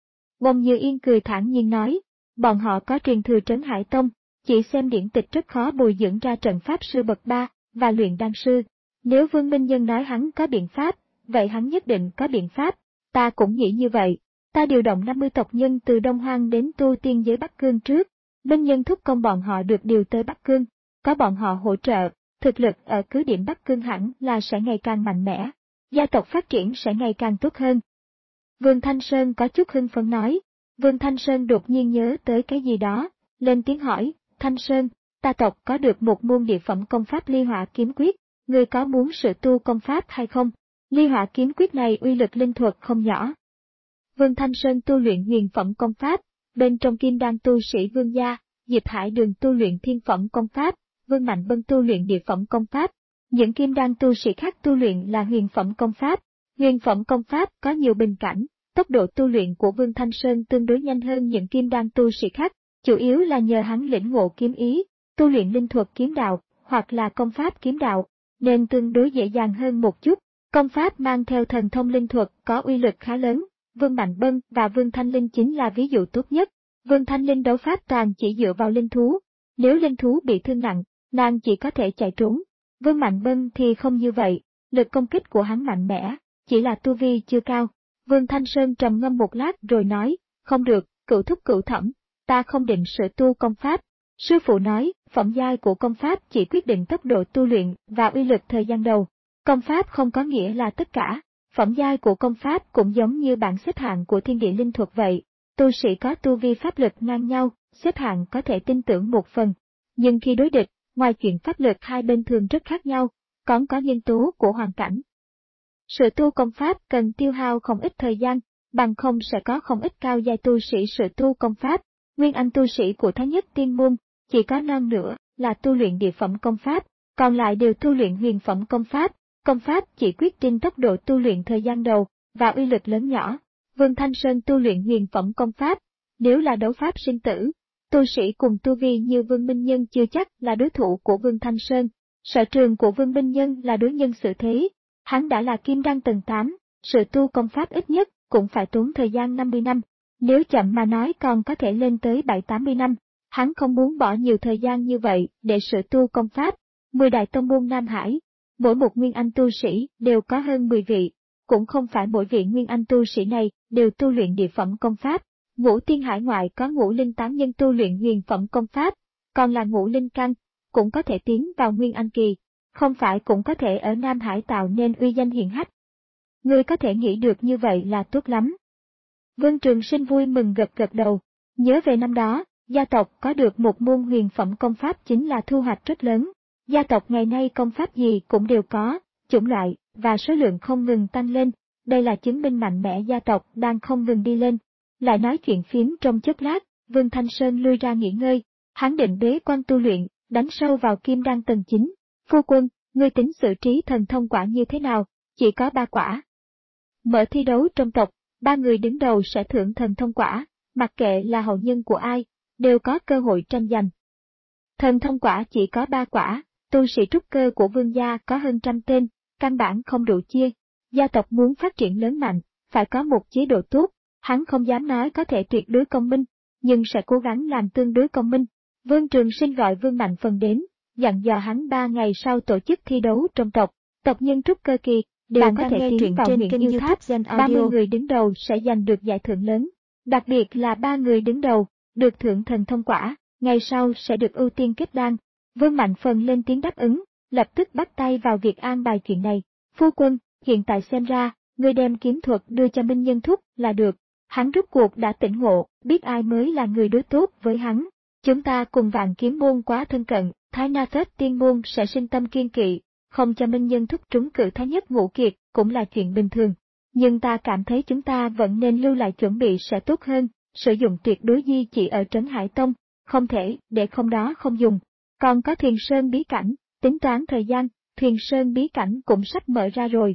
Ôn Như Yên cười thản nhiên nói, bọn họ có truyền thừa Trấn Hải Tông, chỉ xem điển tịch rất khó bồi dưỡng ra trận pháp sư bậc ba và luyện đan sư. Nếu Vương Minh Nhân nói hắn có biện pháp, vậy hắn nhất định có biện pháp. Ta cũng nghĩ như vậy. Ta điều động năm mươi tộc nhân từ Đông Hoang đến tu tiên giới Bắc Cương trước. Minh Nhân thúc công bọn họ được điều tới Bắc Cương. Có bọn họ hỗ trợ, thực lực ở cứ điểm Bắc Cương hẳn là sẽ ngày càng mạnh mẽ. Gia tộc phát triển sẽ ngày càng tốt hơn. Vương Thanh Sơn có chút hưng phấn nói. Vương Thanh Sơn đột nhiên nhớ tới cái gì đó, lên tiếng hỏi, Thanh Sơn, ta tộc có được một môn địa phẩm công pháp Ly Hỏa Kiếm Quyết, ngươi có muốn sự tu công pháp hay không? Ly Hỏa Kiếm Quyết này uy lực linh thuật không nhỏ. Vương Thanh Sơn tu luyện huyền phẩm công pháp, bên trong kim đan tu sĩ Vương gia, Diệp Hải Đường tu luyện thiên phẩm công pháp, Vương Mạnh Bân tu luyện địa phẩm công pháp. Những kim đan tu sĩ khác tu luyện là huyền phẩm công pháp. Huyền phẩm công pháp có nhiều bình cảnh, tốc độ tu luyện của Vương Thanh Sơn tương đối nhanh hơn những kim đan tu sĩ khác, chủ yếu là nhờ hắn lĩnh ngộ kiếm ý, tu luyện linh thuật kiếm đạo, hoặc là công pháp kiếm đạo, nên tương đối dễ dàng hơn một chút. Công pháp mang theo thần thông linh thuật có uy lực khá lớn, Vương Mạnh Bân và Vương Thanh Linh chính là ví dụ tốt nhất. Vương Thanh Linh đấu pháp toàn chỉ dựa vào linh thú, nếu linh thú bị thương nặng, nàng chỉ có thể chạy trốn. Vương Mạnh Bân thì không như vậy, lực công kích của hắn mạnh mẽ, chỉ là tu vi chưa cao. Vương Thanh Sơn trầm ngâm một lát rồi nói, không được, cửu thúc cửu thẩm, ta không định sửa tu công pháp. Sư phụ nói, phẩm giai của công pháp chỉ quyết định tốc độ tu luyện và uy lực thời gian đầu. Công pháp không có nghĩa là tất cả, phẩm giai của công pháp cũng giống như bảng xếp hạng của thiên địa linh thuật vậy. Tu sĩ có tu vi pháp lực ngang nhau, xếp hạng có thể tin tưởng một phần. Nhưng khi đối địch, ngoài chuyện pháp lực hai bên thường rất khác nhau, còn có nhân tố của hoàn cảnh. Sự tu công pháp cần tiêu hao không ít thời gian, bằng không sẽ có không ít cao giai tu sĩ sự tu công pháp. Nguyên anh tu sĩ của Thái Nhất Tiên Môn, chỉ có non nữa là tu luyện địa phẩm công pháp, còn lại đều tu luyện huyền phẩm công pháp. Công pháp chỉ quyết định tốc độ tu luyện thời gian đầu và uy lực lớn nhỏ. Vương Thanh Sơn tu luyện huyền phẩm công pháp, nếu là đấu pháp sinh tử, tu sĩ cùng tu vi như Vương Minh Nhân chưa chắc là đối thủ của Vương Thanh Sơn. Sở trường của Vương Minh Nhân là đối nhân xử thế, hắn đã là kim đan tầng tám, sự tu công pháp ít nhất cũng phải tốn thời gian năm mươi năm, nếu chậm mà nói còn có thể lên tới bảy tám mươi năm. Hắn không muốn bỏ nhiều thời gian như vậy để sự tu công pháp. Mười đại tông môn Nam Hải, mỗi một nguyên anh tu sĩ đều có hơn mười vị, cũng không phải mỗi vị nguyên anh tu sĩ này đều tu luyện địa phẩm công pháp. Ngũ Tiên Hải ngoại có ngũ linh tám nhân tu luyện huyền phẩm công pháp, còn là ngũ linh căn, cũng có thể tiến vào nguyên anh kỳ, không phải cũng có thể ở Nam Hải tạo nên uy danh hiển hách. Ngươi có thể nghĩ được như vậy là tốt lắm. Vương Trường Sinh vui mừng gật gật đầu, nhớ về năm đó, gia tộc có được một môn huyền phẩm công pháp chính là thu hoạch rất lớn. Gia tộc ngày nay công pháp gì cũng đều có, chủng loại và số lượng không ngừng tăng lên, đây là chứng minh mạnh mẽ gia tộc đang không ngừng đi lên. Lại nói chuyện phiếm trong chốc lát, Vương Thanh Sơn lui ra nghỉ ngơi, hắn định bế quan tu luyện, đánh sâu vào kim đan tầng chín. Phu quân, ngươi tính xử trí thần thông quả như thế nào? Chỉ có ba quả. Mở thi đấu trong tộc, ba người đứng đầu sẽ thưởng thần thông quả, mặc kệ là hậu nhân của ai, đều có cơ hội tranh giành. Thần thông quả chỉ có ba quả, tu sĩ trúc cơ của Vương gia có hơn trăm tên, căn bản không đủ chia. Gia tộc muốn phát triển lớn mạnh, phải có một chế độ tốt, hắn không dám nói có thể tuyệt đối công minh, nhưng sẽ cố gắng làm tương đối công minh. Vương Trường Sinh gọi Vương Mạnh Phần đến, dặn dò hắn ba ngày sau tổ chức thi đấu trong tộc, tộc nhân trúc cơ kỳ, đều Bạn có đang thể nghe tiến truyện vào trên huyện kênh Yêu YouTube Tháp, Zen ba mươi Audio. người đứng đầu sẽ giành được giải thưởng lớn. Đặc biệt là ba người đứng đầu, được thưởng thần thông quả, ngày sau sẽ được ưu tiên kết đan. Vương Mạnh Phần lên tiếng đáp ứng, lập tức bắt tay vào việc an bài chuyện này. Phu quân, hiện tại xem ra, người đem kiếm thuật đưa cho Minh Nhân Thúc là được. Hắn rút cuộc đã tỉnh ngộ, biết ai mới là người đối tốt với hắn. Chúng ta cùng Vạn Kiếm môn quá thân cận, Thái Na Thết Tiên môn sẽ sinh tâm kiên kỵ, không cho Minh Nhân Thúc trúng cử Thái Nhất Ngũ Kiệt cũng là chuyện bình thường. Nhưng ta cảm thấy chúng ta vẫn nên lưu lại chuẩn bị sẽ tốt hơn, sử dụng tuyệt đối di chỉ ở Trấn Hải Tông, không thể để không đó không dùng. Còn có Thuyền Sơn bí cảnh, tính toán thời gian, Thuyền Sơn bí cảnh cũng sắp mở ra rồi.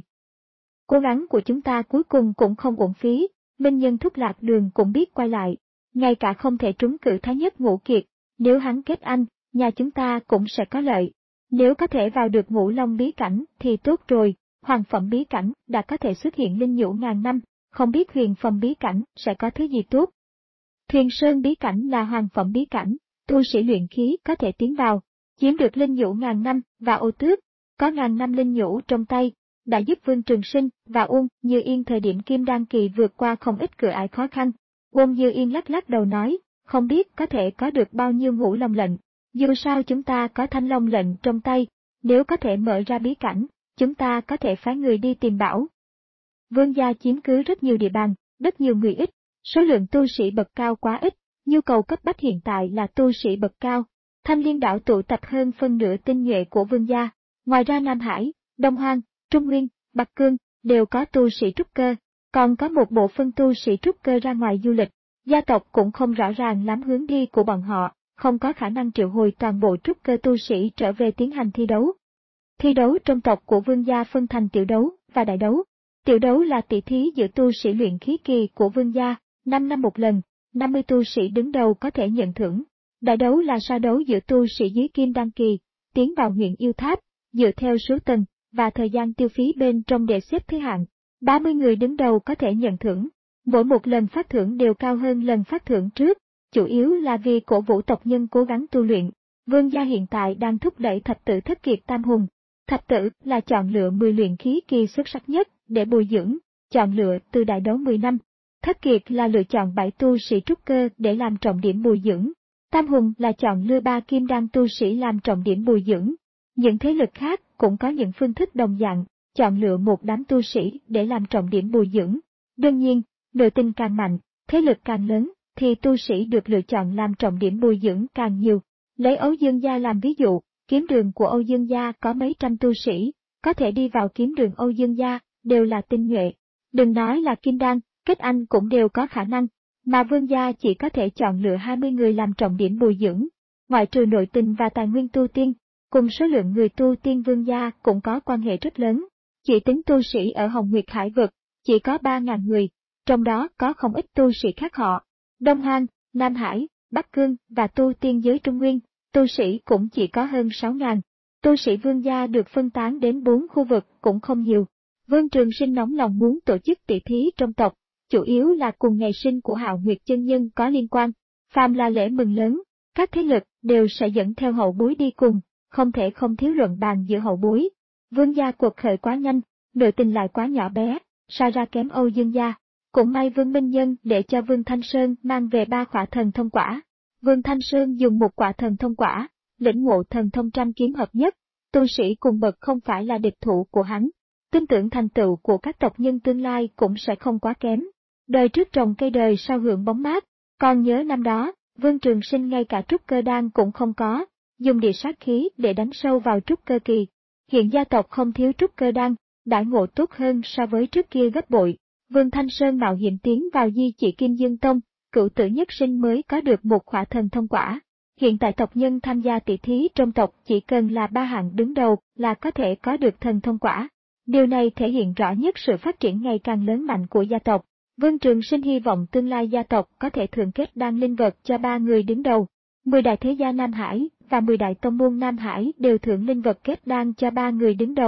Cố gắng của chúng ta cuối cùng cũng không uổng phí, Minh Nhân Thúc lạc đường cũng biết quay lại, ngay cả không thể trúng cử Thái Nhất Ngũ Kiệt, nếu hắn kết anh, nhà chúng ta cũng sẽ có lợi. Nếu có thể vào được Ngũ Long bí cảnh thì tốt rồi, Hoàng Phẩm bí cảnh đã có thể xuất hiện linh nhũ ngàn năm, không biết Huyền Phẩm bí cảnh sẽ có thứ gì tốt. Thuyền Sơn bí cảnh là Hoàng Phẩm bí cảnh, tu sĩ luyện khí có thể tiến vào, chiếm được linh nhũ ngàn năm và ô tước, có ngàn năm linh nhũ trong tay, đã giúp Vương Trường Sinh và Uông Như Yên thời điểm kim đan kỳ vượt qua không ít cửa ải khó khăn. Uông Như Yên lắc lắc đầu nói, không biết có thể có được bao nhiêu Ngũ Long lệnh, dù sao chúng ta có Thanh Long lệnh trong tay, nếu có thể mở ra bí cảnh, chúng ta có thể phái người đi tìm bảo. Vương gia chiếm cứ rất nhiều địa bàn, rất nhiều người ít, số lượng tu sĩ bậc cao quá ít, nhu cầu cấp bách hiện tại là tu sĩ bậc cao. Thanh Liên đảo tụ tập hơn phân nửa tinh nhuệ của vương gia, ngoài ra Nam Hải, Đông Hoang, Trung Nguyên, Bắc Cương đều có tu sĩ trúc cơ, còn có một bộ phân tu sĩ trúc cơ ra ngoài du lịch. Gia tộc cũng không rõ ràng lắm hướng đi của bọn họ, không có khả năng triệu hồi toàn bộ trúc cơ tu sĩ trở về tiến hành thi đấu. Thi đấu trong tộc của vương gia phân thành tiểu đấu và đại đấu. Tiểu đấu là tỷ thí giữa tu sĩ luyện khí kỳ của vương gia, năm năm một lần, năm mươi tu sĩ đứng đầu có thể nhận thưởng. Đại đấu là so đấu giữa tu sĩ dưới kim đan kỳ, tiến vào huyện Yêu Tháp, dựa theo số tầng và thời gian tiêu phí bên trong để xếp thứ hạng. ba mươi người đứng đầu có thể nhận thưởng. Mỗi một lần phát thưởng đều cao hơn lần phát thưởng trước, chủ yếu là vì cổ vũ tộc nhân cố gắng tu luyện. Vương gia hiện tại đang thúc đẩy thập tử thất kiệt tam hùng. Thập tử là chọn lựa mười luyện khí kỳ xuất sắc nhất để bồi dưỡng, chọn lựa từ đại đấu mười năm. Thất kiệt là lựa chọn bảy tu sĩ trúc cơ để làm trọng điểm bồi dưỡng. Tam hùng là chọn lựa ba kim đan tu sĩ làm trọng điểm bồi dưỡng. Những thế lực khác cũng có những phương thức đồng dạng, chọn lựa một đám tu sĩ để làm trọng điểm bồi dưỡng. Đương nhiên, nội tình càng mạnh, thế lực càng lớn, thì tu sĩ được lựa chọn làm trọng điểm bồi dưỡng càng nhiều. Lấy Âu Dương gia làm ví dụ, kiếm đường của Âu Dương gia có mấy trăm tu sĩ, có thể đi vào kiếm đường Âu Dương gia, đều là tinh nhuệ. Đừng nói là kim đan, kết anh cũng đều có khả năng, mà vương gia chỉ có thể chọn lựa hai mươi người làm trọng điểm bồi dưỡng. Ngoại trừ nội tình và tài nguyên tu tiên, cùng số lượng người tu tiên vương gia cũng có quan hệ rất lớn. Chỉ tính tu sĩ ở Hồng Nguyệt Hải Vực, chỉ có ba ngàn người, trong đó có không ít tu sĩ khác họ. Đông Hoang, Nam Hải, Bắc Cương và tu tiên giới Trung Nguyên, tu sĩ cũng chỉ có hơn sáu ngàn. Tu sĩ vương gia được phân tán đến bốn khu vực cũng không nhiều. Vương Trường Sinh nóng lòng muốn tổ chức tỷ thí trong tộc, chủ yếu là cùng ngày sinh của Hạo Nguyệt chân nhân có liên quan. Phàm là lễ mừng lớn, các thế lực đều sẽ dẫn theo hậu bối đi cùng, không thể không thiếu luận bàn giữa hậu bối. Vương gia cuộc khởi quá nhanh, nội tình lại quá nhỏ bé, so ra kém Âu Dương gia. Cũng may Vương Minh Nhân để cho Vương Thanh Sơn mang về ba quả thần thông quả. Vương Thanh Sơn dùng một quả thần thông quả, lĩnh ngộ thần thông trăm kiếm hợp nhất, tu sĩ cùng bậc không phải là địch thủ của hắn. Tin tưởng thành tựu của các tộc nhân tương lai cũng sẽ không quá kém. Đời trước trồng cây đời sau hưởng bóng mát, còn nhớ năm đó, Vương Trường Sinh ngay cả trúc cơ đan cũng không có, dùng địa sát khí để đánh sâu vào trúc cơ kỳ. Hiện gia tộc không thiếu trúc cơ đan, đãi ngộ tốt hơn so với trước kia gấp bội. Vương Thanh Sơn mạo hiểm tiến vào di chỉ Kim Dương Tông, cửu tử nhất sinh mới có được một khỏa thần thông quả. Hiện tại tộc nhân tham gia tỷ thí trong tộc chỉ cần là ba hạng đứng đầu là có thể có được thần thông quả. Điều này thể hiện rõ nhất sự phát triển ngày càng lớn mạnh của gia tộc. Vương Trường Sinh hy vọng tương lai gia tộc có thể thưởng kết đan linh vật cho ba người đứng đầu. Mười đại thế gia Nam Hải và mười đại tông môn Nam Hải đều thưởng linh vật kết đan cho ba người đứng đầu.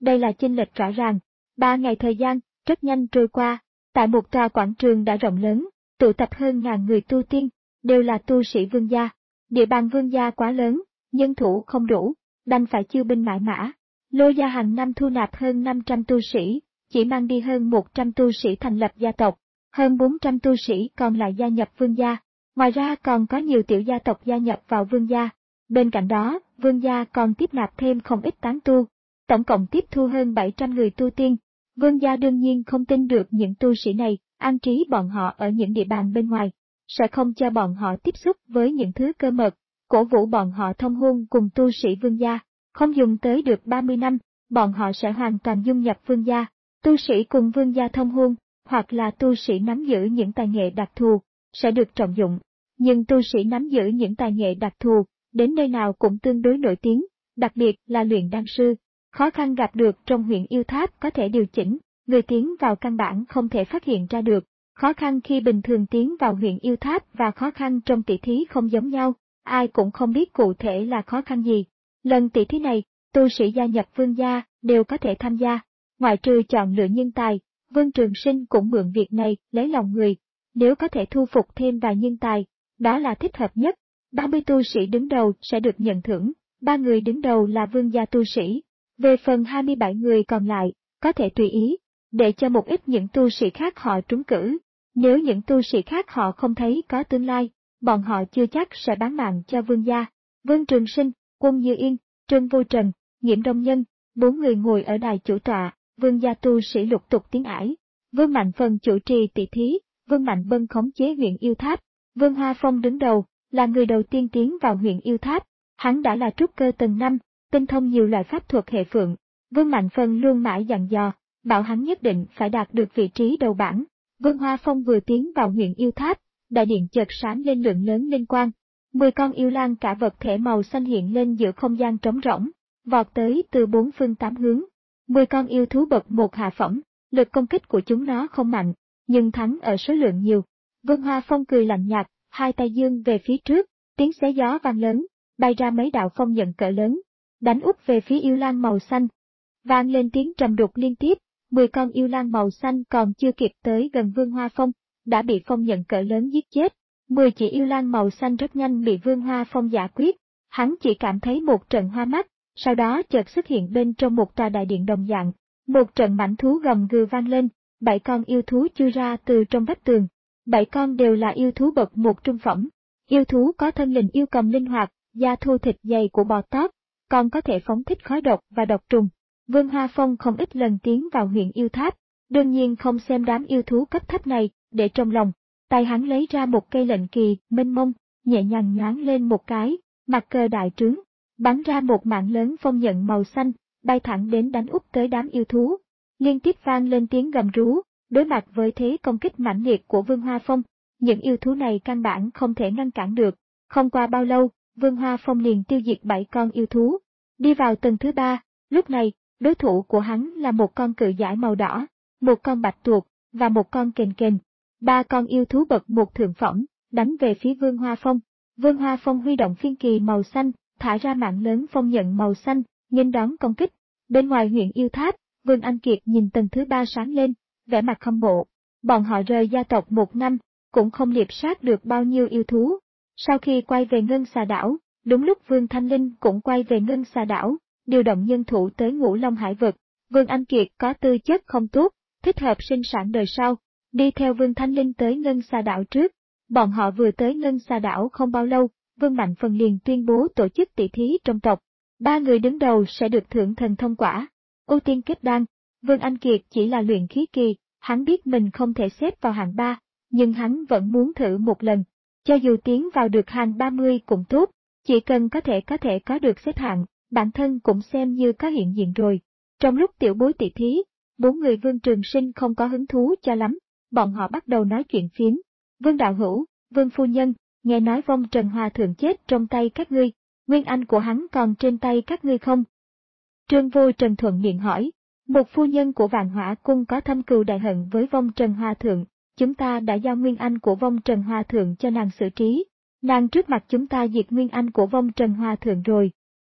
Đây là chênh lệch rõ ràng. Ba ngày thời gian, rất nhanh trôi qua. Tại một tòa quảng trường đã rộng lớn, tụ tập hơn ngàn người tu tiên, đều là tu sĩ vương gia. Địa bàn vương gia quá lớn, nhân thủ không đủ, đành phải chiêu binh mãi mã. Lô gia hàng năm thu nạp hơn năm trăm tu sĩ, chỉ mang đi hơn một trăm tu sĩ thành lập gia tộc, hơn bốn trăm tu sĩ còn lại gia nhập vương gia. Ngoài ra còn có nhiều tiểu gia tộc gia nhập vào vương gia. Bên cạnh đó, vương gia còn tiếp nạp thêm không ít tán tu, tổng cộng tiếp thu hơn bảy trăm người tu tiên. Vương gia đương nhiên không tin được những tu sĩ này, an trí bọn họ ở những địa bàn bên ngoài, sẽ không cho bọn họ tiếp xúc với những thứ cơ mật, cổ vũ bọn họ thông hôn cùng tu sĩ vương gia. Không dùng tới được ba mươi năm, bọn họ sẽ hoàn toàn dung nhập vương gia. Tu sĩ cùng vương gia thông hôn, hoặc là tu sĩ nắm giữ những tài nghệ đặc thù, sẽ được trọng dụng. Nhưng tu sĩ nắm giữ những tài nghệ đặc thù, đến nơi nào cũng tương đối nổi tiếng, đặc biệt là luyện đan sư. Khó khăn gặp được trong huyện yêu tháp có thể điều chỉnh, người tiến vào căn bản không thể phát hiện ra được. Khó khăn khi bình thường tiến vào huyện yêu tháp và khó khăn trong tỷ thí không giống nhau, ai cũng không biết cụ thể là khó khăn gì. Lần tỷ thí này, tu sĩ gia nhập vương gia đều có thể tham gia, ngoại trừ chọn lựa nhân tài. Vương Trường Sinh cũng mượn việc này lấy lòng người, nếu có thể thu phục thêm vài nhân tài, đó là thích hợp nhất. ba mươi tu sĩ đứng đầu sẽ được nhận thưởng, ba người đứng đầu là vương gia tu sĩ. Về phần hai mươi bảy người còn lại, có thể tùy ý, để cho một ít những tu sĩ khác họ trúng cử. Nếu những tu sĩ khác họ không thấy có tương lai, bọn họ chưa chắc sẽ bán mạng cho vương gia. Vương Trường Sinh, Quân Như Yên, Trương Vô Trần, Nghiễm Đông Nhân, bốn người ngồi ở đài chủ tọa, vương gia tu sĩ lục tục tiến ải. Vương Mạnh Phần chủ trì tỷ thí, Vương Mạnh Bân khống chế huyện yêu tháp, Vương Hoa Phong đứng đầu, là người đầu tiên tiến vào huyện yêu tháp. Hắn đã là trúc cơ tầng năm, tinh thông nhiều loại pháp thuật hệ phượng. Vương Mạnh Phần luôn mãi dặn dò, bảo hắn nhất định phải đạt được vị trí đầu bảng. Vương Hoa Phong vừa tiến vào huyện yêu tháp, đại điện chợt sáng lên lượng lớn linh quang. Mười con yêu lang cả vật thể màu xanh hiện lên giữa không gian trống rỗng, vọt tới từ bốn phương tám hướng. Mười con yêu thú bậc một hạ phẩm, lực công kích của chúng nó không mạnh, nhưng thắng ở số lượng nhiều. Vương Hoa Phong cười lạnh nhạt, hai tay giương về phía trước, tiếng xé gió vang lớn, bay ra mấy đạo phong nhận cỡ lớn, đánh úp về phía yêu lang màu xanh. Vang lên tiếng trầm đục liên tiếp, mười con yêu lang màu xanh còn chưa kịp tới gần Vương Hoa Phong, đã bị phong nhận cỡ lớn giết chết. Mười chỉ yêu lang màu xanh rất nhanh bị Vương Hoa Phong giải quyết, hắn chỉ cảm thấy một trận hoa mắt, sau đó chợt xuất hiện bên trong một tòa đại điện đồng dạng. Một trận mãnh thú gầm gừ vang lên, bảy con yêu thú chui ra từ trong vách tường. Bảy con đều là yêu thú bậc một trung phẩm. Yêu thú có thân hình yêu cầm linh hoạt, da thô thịt dày của bò tót, còn có thể phóng thích khói độc và độc trùng. Vương Hoa Phong không ít lần tiến vào huyện yêu tháp, đương nhiên không xem đám yêu thú cấp thấp này để trong lòng. Tay hắn lấy ra một cây lệnh kỳ mênh mông, nhẹ nhàng nhoáng lên một cái, mặt cờ đại trướng, bắn ra một mạng lớn phong nhận màu xanh, bay thẳng đến đánh úp tới đám yêu thú. Liên tiếp vang lên tiếng gầm rú, đối mặt với thế công kích mãnh liệt của Vương Hoa Phong, những yêu thú này căn bản không thể ngăn cản được. Không qua bao lâu, Vương Hoa Phong liền tiêu diệt bảy con yêu thú. Đi vào tầng thứ ba, lúc này, đối thủ của hắn là một con cự dải màu đỏ, một con bạch tuộc, và một con kền kền. Ba con yêu thú bậc một thượng phẩm, đánh về phía Vương Hoa Phong. Vương Hoa Phong huy động phiên kỳ màu xanh, thả ra mạng lớn phong nhận màu xanh, nghênh đón công kích. Bên ngoài huyện yêu tháp, Vương Anh Kiệt nhìn tầng thứ ba sáng lên, vẻ mặt hâm mộ. Bọn họ rời gia tộc một năm, cũng không liệp sát được bao nhiêu yêu thú. Sau khi quay về Ngân Xà Đảo, đúng lúc Vương Thanh Linh cũng quay về Ngân Xà Đảo, điều động nhân thủ tới Ngũ Long Hải vực. Vương Anh Kiệt có tư chất không tốt, thích hợp sinh sản đời sau, đi theo Vương Thanh Linh tới Ngân Xà Đảo trước. Bọn họ vừa tới Ngân Xà Đảo không bao lâu, Vương Mạnh Phần liền tuyên bố tổ chức tỷ thí trong tộc. Ba người đứng đầu sẽ được thưởng thần thông quả, ưu tiên kết đan. Vương Anh Kiệt chỉ là luyện khí kỳ, hắn biết mình không thể xếp vào hạng ba, nhưng hắn vẫn muốn thử một lần. Cho dù tiến vào được hạng ba mươi cũng tốt, chỉ cần có thể có thể có được xếp hạng, bản thân cũng xem như có hiện diện rồi. Trong lúc tiểu bối tỷ thí, bốn người Vương Trường Sinh không có hứng thú cho lắm, bọn họ bắt đầu nói chuyện phiếm. Vương Đạo Hữu, Vương Phu Nhân, nghe nói Vong Trần Hòa Thượng chết trong tay các ngươi, nguyên anh của hắn còn trên tay các ngươi không? Trương Vô Trần thuận miệng hỏi, một phu nhân của Vạn Hỏa Cung có thâm cừu đại hận với Vong Trần Hòa Thượng, chúng ta đã giao nguyên anh của Vong Trần Hòa Thượng cho nàng xử trí, nàng trước mặt chúng ta diệt nguyên anh của Vong Trần Hòa Thượng rồi.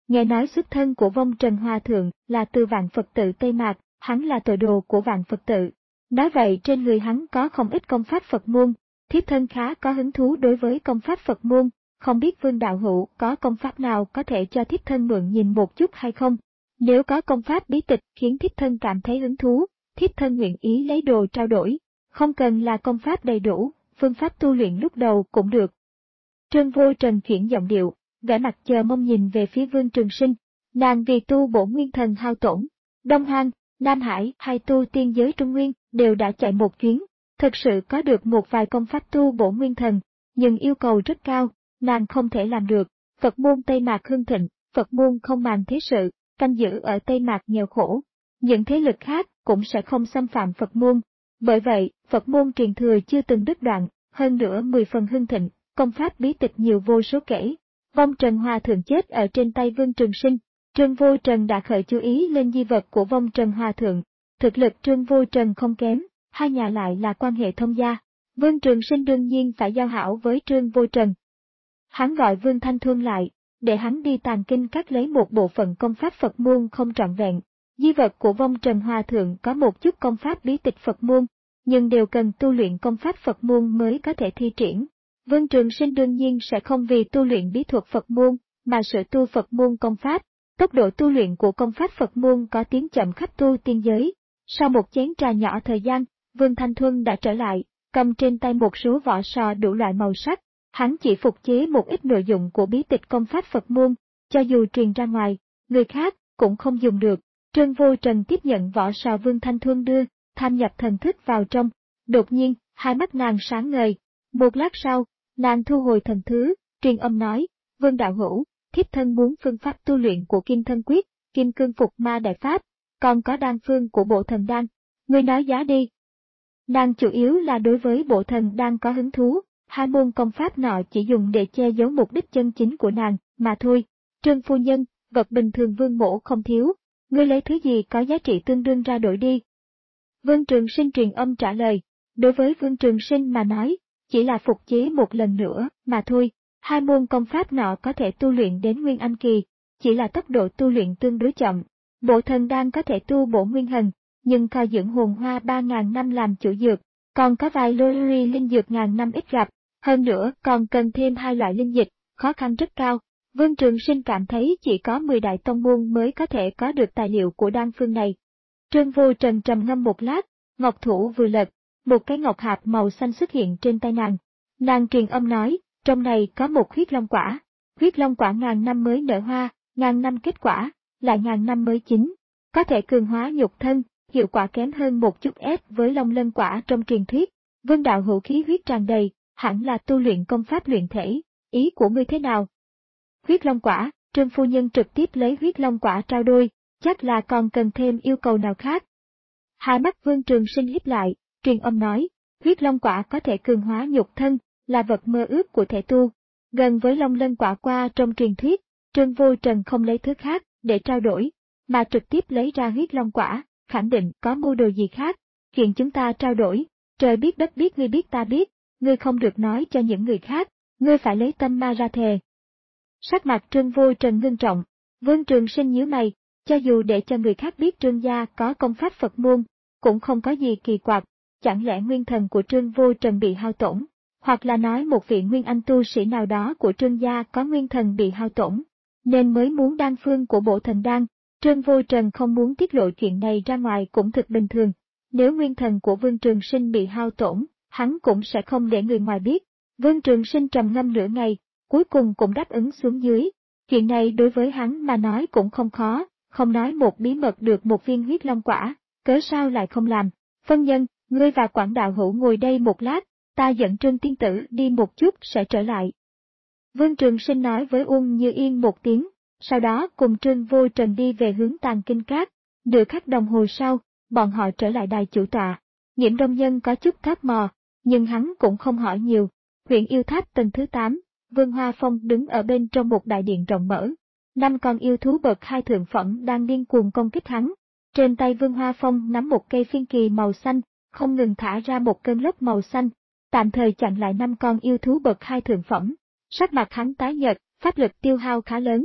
Nghe nói xuất thân của Vong Trần Hòa Thượng là từ Vạn Phật Tự Tây Mạc, hắn là tội đồ của Vạn Phật Tự. Nói vậy trên người hắn có không ít công pháp Phật môn, thiếp thân khá có hứng thú đối với công pháp Phật môn, không biết Vương đạo hữu có công pháp nào có thể cho thiếp thân mượn nhìn một chút hay không? Nếu có công pháp bí tịch khiến thiếp thân cảm thấy hứng thú, thiếp thân nguyện ý lấy đồ trao đổi, không cần là công pháp đầy đủ, phương pháp tu luyện lúc đầu cũng được. Trương Vô Trần chuyển giọng điệu, vẻ mặt chờ mong nhìn về phía Vương Trường Sinh, nàng vì tu bổ nguyên thần hao tổn, Đông Hoang, Nam Hải hay tu tiên giới Trung Nguyên đều đã chạy một chuyến, thực sự có được một vài công pháp tu bổ nguyên thần, nhưng yêu cầu rất cao, nàng không thể làm được. Phật môn Tây Mạc hưng thịnh, Phật môn không màng thế sự, canh giữ ở Tây Mạc nghèo khổ, những thế lực khác cũng sẽ không xâm phạm Phật môn. Bởi vậy, Phật môn truyền thừa chưa từng đứt đoạn, hơn nữa mười phần hưng thịnh, công pháp bí tịch nhiều vô số kể. Vong Trần Hòa Thượng chết ở trên tay Vương Trường Sinh, Trương Vô Trần đã khởi chú ý lên di vật của Vong Trần Hòa Thượng. Thực lực Trương Vô Trần không kém, hai nhà lại là quan hệ thông gia. Vương Trường Sinh đương nhiên phải giao hảo với Trương Vô Trần. Hắn gọi Vương Thanh Thuân lại, để hắn đi Tàng Kinh Các lấy một bộ phận công pháp Phật môn không trọn vẹn. Di vật của Vong Trần Hòa Thượng có một chút công pháp bí tịch Phật môn, nhưng đều cần tu luyện công pháp Phật môn mới có thể thi triển. Vương Trường Sinh đương nhiên sẽ không vì tu luyện bí thuật Phật môn, mà sự tu Phật môn công pháp. Tốc độ tu luyện của công pháp Phật môn có tiến chậm khắp tu tiên giới. Sau một chén trà nhỏ thời gian, Vương Thanh Thuân đã trở lại, cầm trên tay một số vỏ sò đủ loại màu sắc. Hắn chỉ phục chế một ít nội dụng của bí tịch công pháp Phật môn, cho dù truyền ra ngoài, người khác cũng không dùng được. Trương Vô Trần tiếp nhận vỏ sò Vương Thanh Thuân đưa, tham nhập thần thức vào trong. Đột nhiên, hai mắt nàng sáng ngời. Một lát sau, nàng thu hồi thần thứ, truyền âm nói, Vương đạo hữu, thiếp thân muốn phương pháp tu luyện của Kim Thân Quyết, Kim Cương Phục Ma Đại Pháp, còn có đan phương của Bộ Thần Đan. Ngươi nói giá đi. Nàng chủ yếu là đối với Bộ Thần Đan có hứng thú, hai môn công pháp nọ chỉ dùng để che giấu mục đích chân chính của nàng, mà thôi. Trương phu nhân, vật bình thường Vương mỗ không thiếu, ngươi lấy thứ gì có giá trị tương đương ra đổi đi. Vương Trường Sinh truyền âm trả lời, đối với Vương Trường Sinh mà nói, chỉ là phục chế một lần nữa, mà thôi. Hai môn công pháp nọ có thể tu luyện đến Nguyên Anh Kỳ, chỉ là tốc độ tu luyện tương đối chậm. Bộ Thần Đan có thể tu bổ nguyên thần, nhưng kho dưỡng hồn hoa ba ngàn năm làm chủ dược, còn có vài lô ri linh dược ngàn năm ít gặp, hơn nữa còn cần thêm hai loại linh dịch, khó khăn rất cao. Vương Trường Sinh cảm thấy chỉ có mười đại tông môn mới có thể có được tài liệu của đan phương này. Trương Vô Trần trầm ngâm một lát, ngọc thủ vừa lật, một cái ngọc hạp màu xanh xuất hiện trên tay nàng. Nàng truyền âm nói, trong này có một huyết long quả, huyết long quả ngàn năm mới nở hoa, ngàn năm kết quả, lại ngàn năm mới chín, có thể cường hóa nhục thân, hiệu quả kém hơn một chút ép với long lân quả trong truyền thuyết. Vương đạo hữu khí huyết tràn đầy, hẳn là tu luyện công pháp luyện thể, ý của ngươi thế nào? Huyết long quả, Trương phu nhân trực tiếp lấy huyết long quả trao đôi, chắc là còn cần thêm yêu cầu nào khác. Hai mắt Vương Trường Sinh híp lại, truyền âm nói, huyết long quả có thể cường hóa nhục thân, là vật mơ ước của thể tu. Gần với long lân quả qua trong truyền thuyết, Trương Vô Trần không lấy thứ khác để trao đổi, mà trực tiếp lấy ra huyết long quả, khẳng định có mưu đồ gì khác. Chuyện chúng ta trao đổi, trời biết đất biết ngươi biết ta biết, ngươi không được nói cho những người khác, ngươi phải lấy tâm ma ra thề. Sắc mặt Trương Vô Trần ngưng trọng, Vương Trường Sinh nhíu mày, cho dù để cho người khác biết Trương gia có công pháp Phật môn, cũng không có gì kỳ quặc, chẳng lẽ nguyên thần của Trương Vô Trần bị hao tổn, hoặc là nói một vị nguyên anh tu sĩ nào đó của Trương gia có nguyên thần bị hao tổn, nên mới muốn đan phương của Bộ Thần Đan. Trương Vô Trần không muốn tiết lộ chuyện này ra ngoài cũng thực bình thường, nếu nguyên thần của Vương Trường Sinh bị hao tổn, hắn cũng sẽ không để người ngoài biết. Vương Trường Sinh trầm ngâm nửa ngày, cuối cùng cũng đáp ứng xuống dưới. Chuyện này đối với hắn mà nói cũng không khó, không nói một bí mật được một viên huyết long quả, cớ sao lại không làm. Phân nhân, ngươi và Quảng đạo hữu ngồi đây một lát, ta dẫn Trương tiên tử đi một chút sẽ trở lại. Vương Trường Sinh nói với Uông Như Yên một tiếng, sau đó cùng Trương Vô Trần đi về hướng Tàng Kinh Các. Nửa khắc đồng hồ sau, bọn họ trở lại đài chủ tọa. Nhiễm Đông Nhân có chút thắc mò, nhưng hắn cũng không hỏi nhiều. Huyện Yêu Tháp tầng thứ tám, Vương Hoa Phong đứng ở bên trong một đại điện rộng mở. Năm con yêu thú bậc hai thượng phẩm đang điên cuồng công kích hắn. Trên tay Vương Hoa Phong nắm một cây phiên kỳ màu xanh, không ngừng thả ra một cơn lốc màu xanh, tạm thời chặn lại năm con yêu thú bậc hai thượng phẩm. Sắc mặt hắn tái nhợt, pháp lực tiêu hao khá lớn.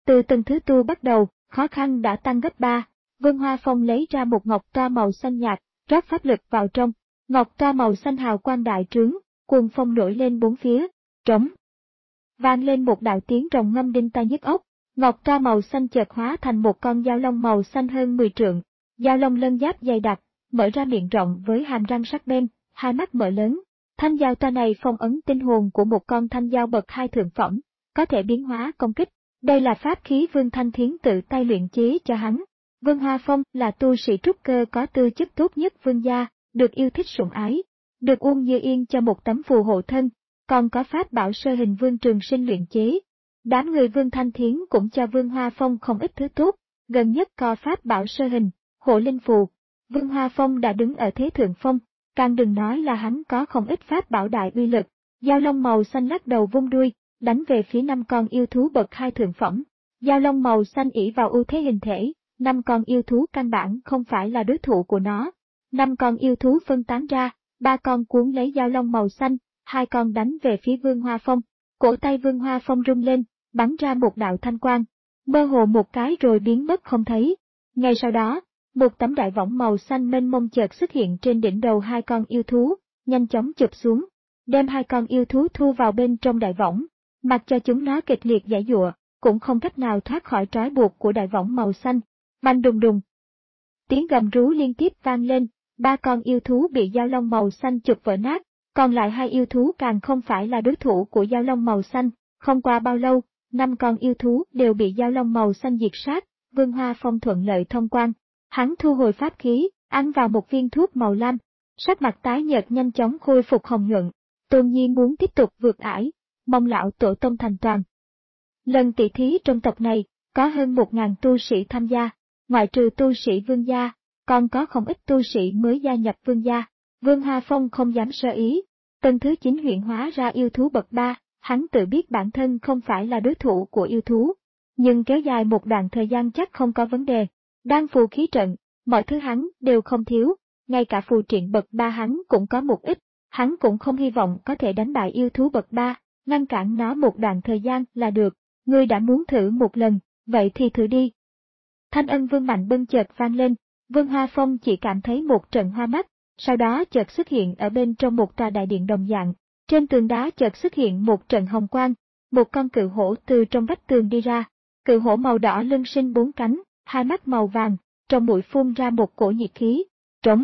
Từ tầng thứ tư bắt đầu, khó khăn đã tăng gấp ba. Vương Hoa Phong lấy ra một ngọc toa màu xanh nhạt, rót pháp lực vào trong. Ngọc toa màu xanh hào quang đại trướng, cuồng phong nổi lên bốn phía. Trống. Vang lên một đạo tiếng rồng ngâm đinh tai nhức óc. Ngọc toa màu xanh chợt hóa thành một con dao long màu xanh hơn mười trượng. Dao long lân giáp dày đặc, mở ra miệng rộng với hàm răng sắc bén, hai mắt mở lớn. Thanh dao toa này phong ấn tinh hồn của một con thanh dao bậc hai thượng phẩm, có thể biến hóa công kích. Đây là pháp khí Vương Thanh Thiến tự tay luyện chế cho hắn. Vương Hoa Phong là tu sĩ trúc cơ có tư chất tốt nhất Vương gia, được yêu thích sủng ái, được Uông Như Yên cho một tấm phù hộ thân, còn có pháp bảo sơ hình Vương Trường Sinh luyện chế. Đám người Vương Thanh Thiến cũng cho Vương Hoa Phong không ít thứ tốt, gần nhất có pháp bảo sơ hình, hộ linh phù. Vương Hoa Phong đã đứng ở thế thượng phong, càng đừng nói là hắn có không ít pháp bảo đại uy lực. Dao long màu xanh lắc đầu vung đuôi, đánh về phía năm con yêu thú bậc hai thượng phẩm. Dao long màu xanh ỷ vào ưu thế hình thể, năm con yêu thú căn bản không phải là đối thủ của nó. Năm con yêu thú phân tán ra, ba con cuốn lấy dao long màu xanh, hai con đánh về phía Vương Hoa Phong. Cổ tay Vương Hoa Phong rung lên, bắn ra một đạo thanh quang, mơ hồ một cái rồi biến mất không thấy. Ngay sau đó, một tấm đại võng màu xanh mênh mông chợt xuất hiện trên đỉnh đầu hai con yêu thú, nhanh chóng chụp xuống, đem hai con yêu thú thu vào bên trong đại võng, mặc cho chúng nó kịch liệt giãy giụa, cũng không cách nào thoát khỏi trói buộc của đại võng màu xanh. Bành đùng đùng. Tiếng gầm rú liên tiếp vang lên, ba con yêu thú bị dao long màu xanh chụp vỡ nát, còn lại hai yêu thú càng không phải là đối thủ của dao long màu xanh. Không qua bao lâu, năm con yêu thú đều bị dao long màu xanh diệt sát. Vương Hoa Phong thuận lợi thông quan. Hắn thu hồi pháp khí, ăn vào một viên thuốc màu lam, sắc mặt tái nhợt nhanh chóng khôi phục hồng nhuận. Tôn Nhiên muốn tiếp tục vượt ải, mong lão tổ tông thành toàn. Lần tỷ thí trong tộc này, có hơn một ngàn tu sĩ tham gia, ngoại trừ tu sĩ Vương gia, còn có không ít tu sĩ mới gia nhập Vương gia. Vương Hoa Phong không dám sơ ý. Tầng thứ chín huyện hóa ra yêu thú bậc ba, hắn tự biết bản thân không phải là đối thủ của yêu thú, nhưng kéo dài một đoạn thời gian chắc không có vấn đề. Đan phù khí trận, mọi thứ hắn đều không thiếu, ngay cả phù triện bậc ba hắn cũng có một ít, hắn cũng không hy vọng có thể đánh bại yêu thú bậc ba, ngăn cản nó một đoạn thời gian là được. Ngươi đã muốn thử một lần, vậy thì thử đi. Thanh âm Vương Mạnh Bân chợt vang lên, Vương Hoa Phong chỉ cảm thấy một trận hoa mắt, sau đó chợt xuất hiện ở bên trong một tòa đại điện đồng dạng, trên tường đá chợt xuất hiện một trận hồng quang, một con cự hổ từ trong vách tường đi ra, cự hổ màu đỏ lưng sinh bốn cánh, hai mắt màu vàng, trong mũi phun ra một cổ nhiệt khí. Trống.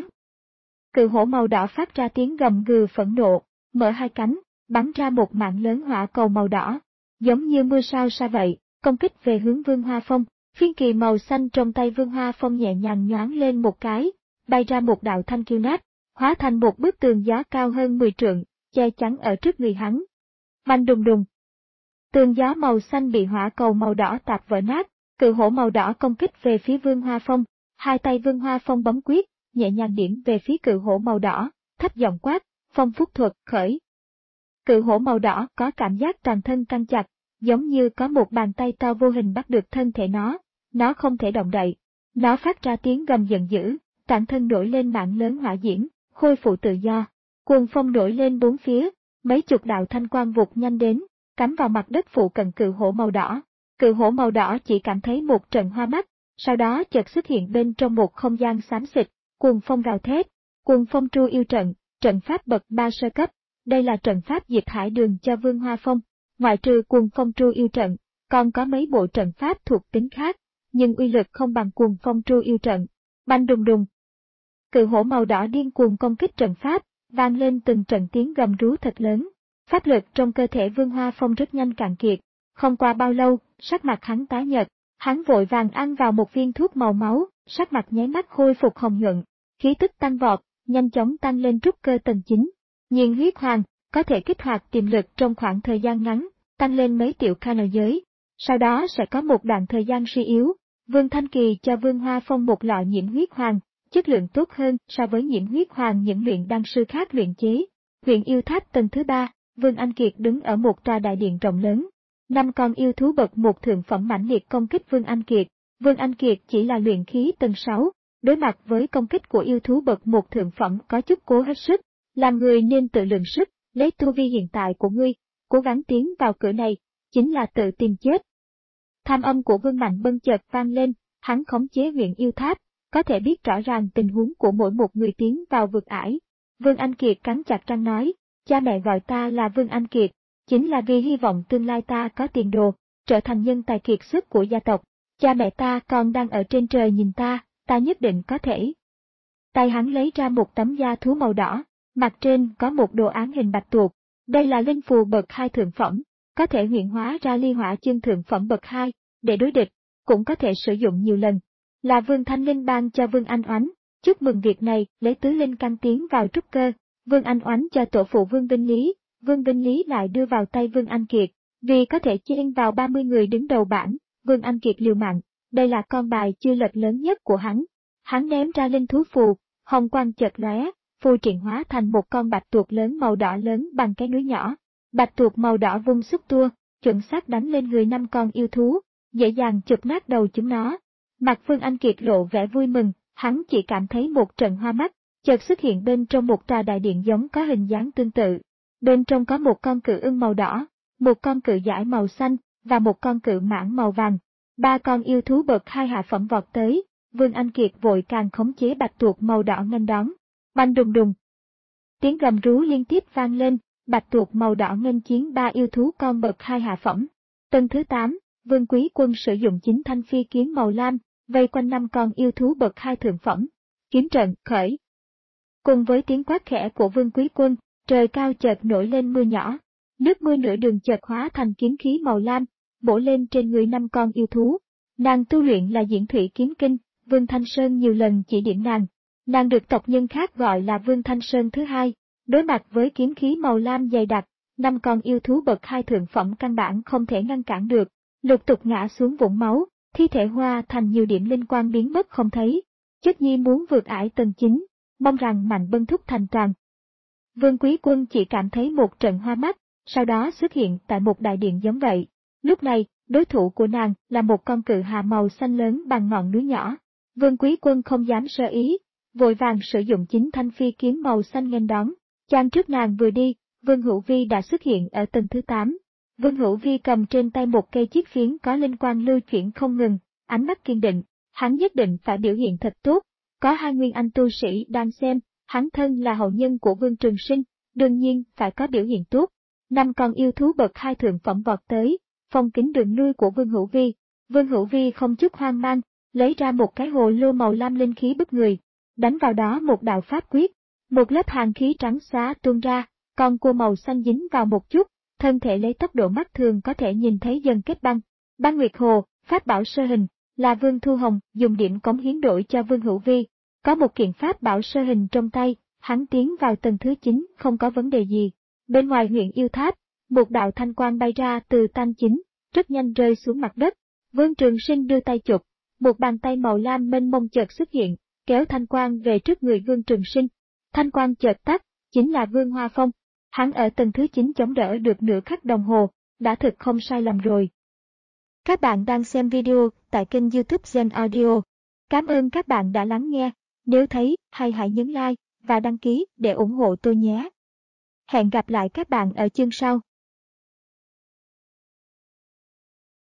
Cự hổ màu đỏ phát ra tiếng gầm gừ phẫn nộ, mở hai cánh, bắn ra một mạng lớn hỏa cầu màu đỏ, giống như mưa sao sa vậy, công kích về hướng Vương Hoa Phong. Phiên kỳ màu xanh trong tay Vương Hoa Phong nhẹ nhàng nhoáng lên một cái, bay ra một đạo thanh kiêu nát, hóa thành một bức tường gió cao hơn mười trượng, che chắn ở trước người hắn. Bành đùng đùng. Tường gió màu xanh bị hỏa cầu màu đỏ tạp vỡ nát, cự hổ màu đỏ công kích về phía Vương Hoa Phong, hai tay Vương Hoa Phong bấm quyết, nhẹ nhàng điểm về phía cự hổ màu đỏ, thấp giọng quát, phong phúc thuật khởi. Cự hổ màu đỏ có cảm giác toàn thân căng chặt, giống như có một bàn tay to vô hình bắt được thân thể nó, nó không thể động đậy. Nó phát ra tiếng gầm giận dữ, toàn thân nổi lên mạng lớn hỏa diễm, khôi phục tự do. Cuồng phong nổi lên bốn phía, mấy chục đạo thanh quang vụt nhanh đến, cắm vào mặt đất phụ cận cự hổ màu đỏ. Cự hổ màu đỏ chỉ cảm thấy một trận hoa mắt, sau đó chợt xuất hiện bên trong một không gian xám xịt, cuồng phong gào thét. Cuồng phong tru yêu trận, trận pháp bậc ba sơ cấp, đây là trận pháp diệt hải đường cho Vương Hoa Phong. Ngoại trừ cuồng phong tru yêu trận, còn có mấy bộ trận pháp thuộc tính khác, nhưng uy lực không bằng cuồng phong tru yêu trận. Bành đùng đùng. Cự hổ màu đỏ điên cuồng công kích trận pháp, vang lên từng trận tiếng gầm rú thật lớn. Pháp lực trong cơ thể Vương Hoa Phong rất nhanh cạn kiệt, không qua bao lâu, sắc mặt hắn tái nhợt, hắn vội vàng ăn vào một viên thuốc màu máu, sắc mặt nháy mắt khôi phục hồng nhuận, khí tức tăng vọt, nhanh chóng tăng lên trúc cơ tầng chín. Nhiên huyết hoàng có thể kích hoạt tiềm lực trong khoảng thời gian ngắn, tăng lên mấy triệu kn giới, sau đó sẽ có một đoạn thời gian suy yếu. Vương Thanh Kỳ cho Vương Hoa Phong một lọ nhiễm huyết hoàng, chất lượng tốt hơn so với nhiễm huyết hoàng những luyện đan sư khác luyện chế. Huyện yêu tháp tầng thứ ba, Vương Anh Kiệt đứng ở một tòa đại điện rộng lớn. Năm con yêu thú bậc một thượng phẩm mãnh liệt công kích Vương Anh Kiệt. Vương Anh Kiệt chỉ là luyện khí tầng sáu, đối mặt với công kích của yêu thú bậc một thượng phẩm có chút cố hết sức. Làm người nên tự lượng sức, lấy tu vi hiện tại của ngươi, cố gắng tiến vào cửa này, chính là tự tìm chết. Tham âm của Vương Mạnh Bân chợt vang lên, hắn khống chế huyện yêu tháp, có thể biết rõ ràng tình huống của mỗi một người tiến vào vực ải. Vương Anh Kiệt cắn chặt răng nói, cha mẹ gọi ta là Vương Anh Kiệt, chính là vì hy vọng tương lai ta có tiền đồ, trở thành nhân tài kiệt xuất của gia tộc. Cha mẹ ta còn đang ở trên trời nhìn ta, ta nhất định có thể. Tay hắn lấy ra một tấm da thú màu đỏ, mặt trên có một đồ án hình bạch tuộc. Đây là linh phù bậc hai thượng phẩm, có thể luyện hóa ra ly hỏa chương thượng phẩm bậc hai, để đối địch, cũng có thể sử dụng nhiều lần. Là Vương Thanh Linh ban cho Vương Anh Oánh, chúc mừng việc này, lấy tứ linh căn tiến vào trúc cơ. Vương Anh Oánh cho tổ phụ Vương Vinh Lý, Vương Vinh Lý lại đưa vào tay Vương Anh Kiệt, vì có thể chen vào ba mươi người đứng đầu bảng, Vương Anh Kiệt liều mạng, đây là con bài chưa lật lớn nhất của hắn. Hắn ném ra linh thú phù, hồng quang chợt lóe, phù triển hóa thành một con bạch tuộc lớn màu đỏ lớn bằng cái núi nhỏ. Bạch tuộc màu đỏ vung xúc tua, chuẩn xác đánh lên người năm con yêu thú, dễ dàng chụp nát đầu chúng nó. Mặt Vương Anh Kiệt lộ vẻ vui mừng, hắn chỉ cảm thấy một trận hoa mắt, chợt xuất hiện bên trong một tòa đại điện giống có hình dáng tương tự. Bên trong có một con cự ưng màu đỏ, một con cự dải màu xanh, và một con cự mãng màu vàng. Ba con yêu thú bậc hai hạ phẩm vọt tới, Vương Anh Kiệt vội càng khống chế bạch tuộc màu đỏ nghênh đón. Bành đùng đùng. Tiếng gầm rú liên tiếp vang lên, bạch tuộc màu đỏ nghênh chiến ba yêu thú con bậc hai hạ phẩm. Tầng thứ tám, Vương Quý Quân sử dụng chín thanh phi kiếm màu lam, vây quanh năm con yêu thú bậc hai thượng phẩm. Kiếm trận khởi. Cùng với tiếng quát khẽ của Vương Quý Quân, trời cao chợt nổi lên mưa nhỏ. Nước mưa nửa đường chợt hóa thành kiếm khí màu lam, bổ lên trên người năm con yêu thú. Nàng tu luyện là Diễn Thủy Kiếm Kinh, Vương Thanh Sơn nhiều lần chỉ điểm nàng. Nàng được tộc nhân khác gọi là Vương Thanh Sơn thứ hai. Đối mặt với kiếm khí màu lam dày đặc, năm con yêu thú bậc hai thượng phẩm căn bản không thể ngăn cản được, lục tục ngã xuống vũng máu, thi thể hoa thành nhiều điểm linh quang biến mất không thấy. Chất nhi muốn vượt ải tầng chín, mong rằng Mạnh Bân thúc thành toàn. Vương Quý Quân chỉ cảm thấy một trận hoa mắt, sau đó xuất hiện tại một đại điện giống vậy. Lúc này, đối thủ của nàng là một con cự hà màu xanh lớn bằng ngọn núi nhỏ. Vương Quý Quân không dám sơ ý, vội vàng sử dụng chính thanh phi kiếm màu xanh nghênh đón. Chang trước nàng vừa đi, Vương Hữu Vi đã xuất hiện ở tầng thứ tám. Vương Hữu Vi cầm trên tay một cây chiếc phiến có linh quang lưu chuyển không ngừng, ánh mắt kiên định, hắn nhất định phải biểu hiện thật tốt. Có hai nguyên anh tu sĩ đang xem, hắn thân là hậu nhân của Vương Trường Sinh, đương nhiên phải có biểu hiện tốt. Năm con yêu thú bậc hai thượng phẩm vọt tới, phong kín đường lui của Vương Hữu Vi. Vương Hữu Vi không chút hoang mang, lấy ra một cái hồ lô màu lam linh khí bức người, đánh vào đó một đạo pháp quyết. Một lớp hàn khí trắng xóa tuôn ra, con cua màu xanh dính vào một chút, thân thể lấy tốc độ mắt thường có thể nhìn thấy dần kết băng. Băng Nguyệt Hồ, pháp bảo sơ hình, là Vương Thu Hồng dùng điểm cống hiến đổi cho Vương Hữu Vi. Có một kiện pháp bảo sơ hình trong tay, hắn tiến vào tầng thứ chín không có vấn đề gì. Bên ngoài huyện yêu tháp, một đạo thanh quang bay ra từ tanh chính, rất nhanh rơi xuống mặt đất. Vương Trường Sinh đưa tay chụp, một bàn tay màu lam mênh mông chợt xuất hiện, kéo thanh quang về trước người Vương Trường Sinh. Thanh quang chợt tắt, chính là Vương Hoa Phong. Hắn ở tầng thứ chín chống đỡ được nửa khắc đồng hồ, đã thực không sai lầm rồi. Các bạn đang xem video tại kênh YouTube Gen Audio. Cảm ơn các bạn đã lắng nghe. Nếu thấy hay hãy nhấn like và đăng ký để ủng hộ tôi nhé. Hẹn gặp lại các bạn ở chương sau.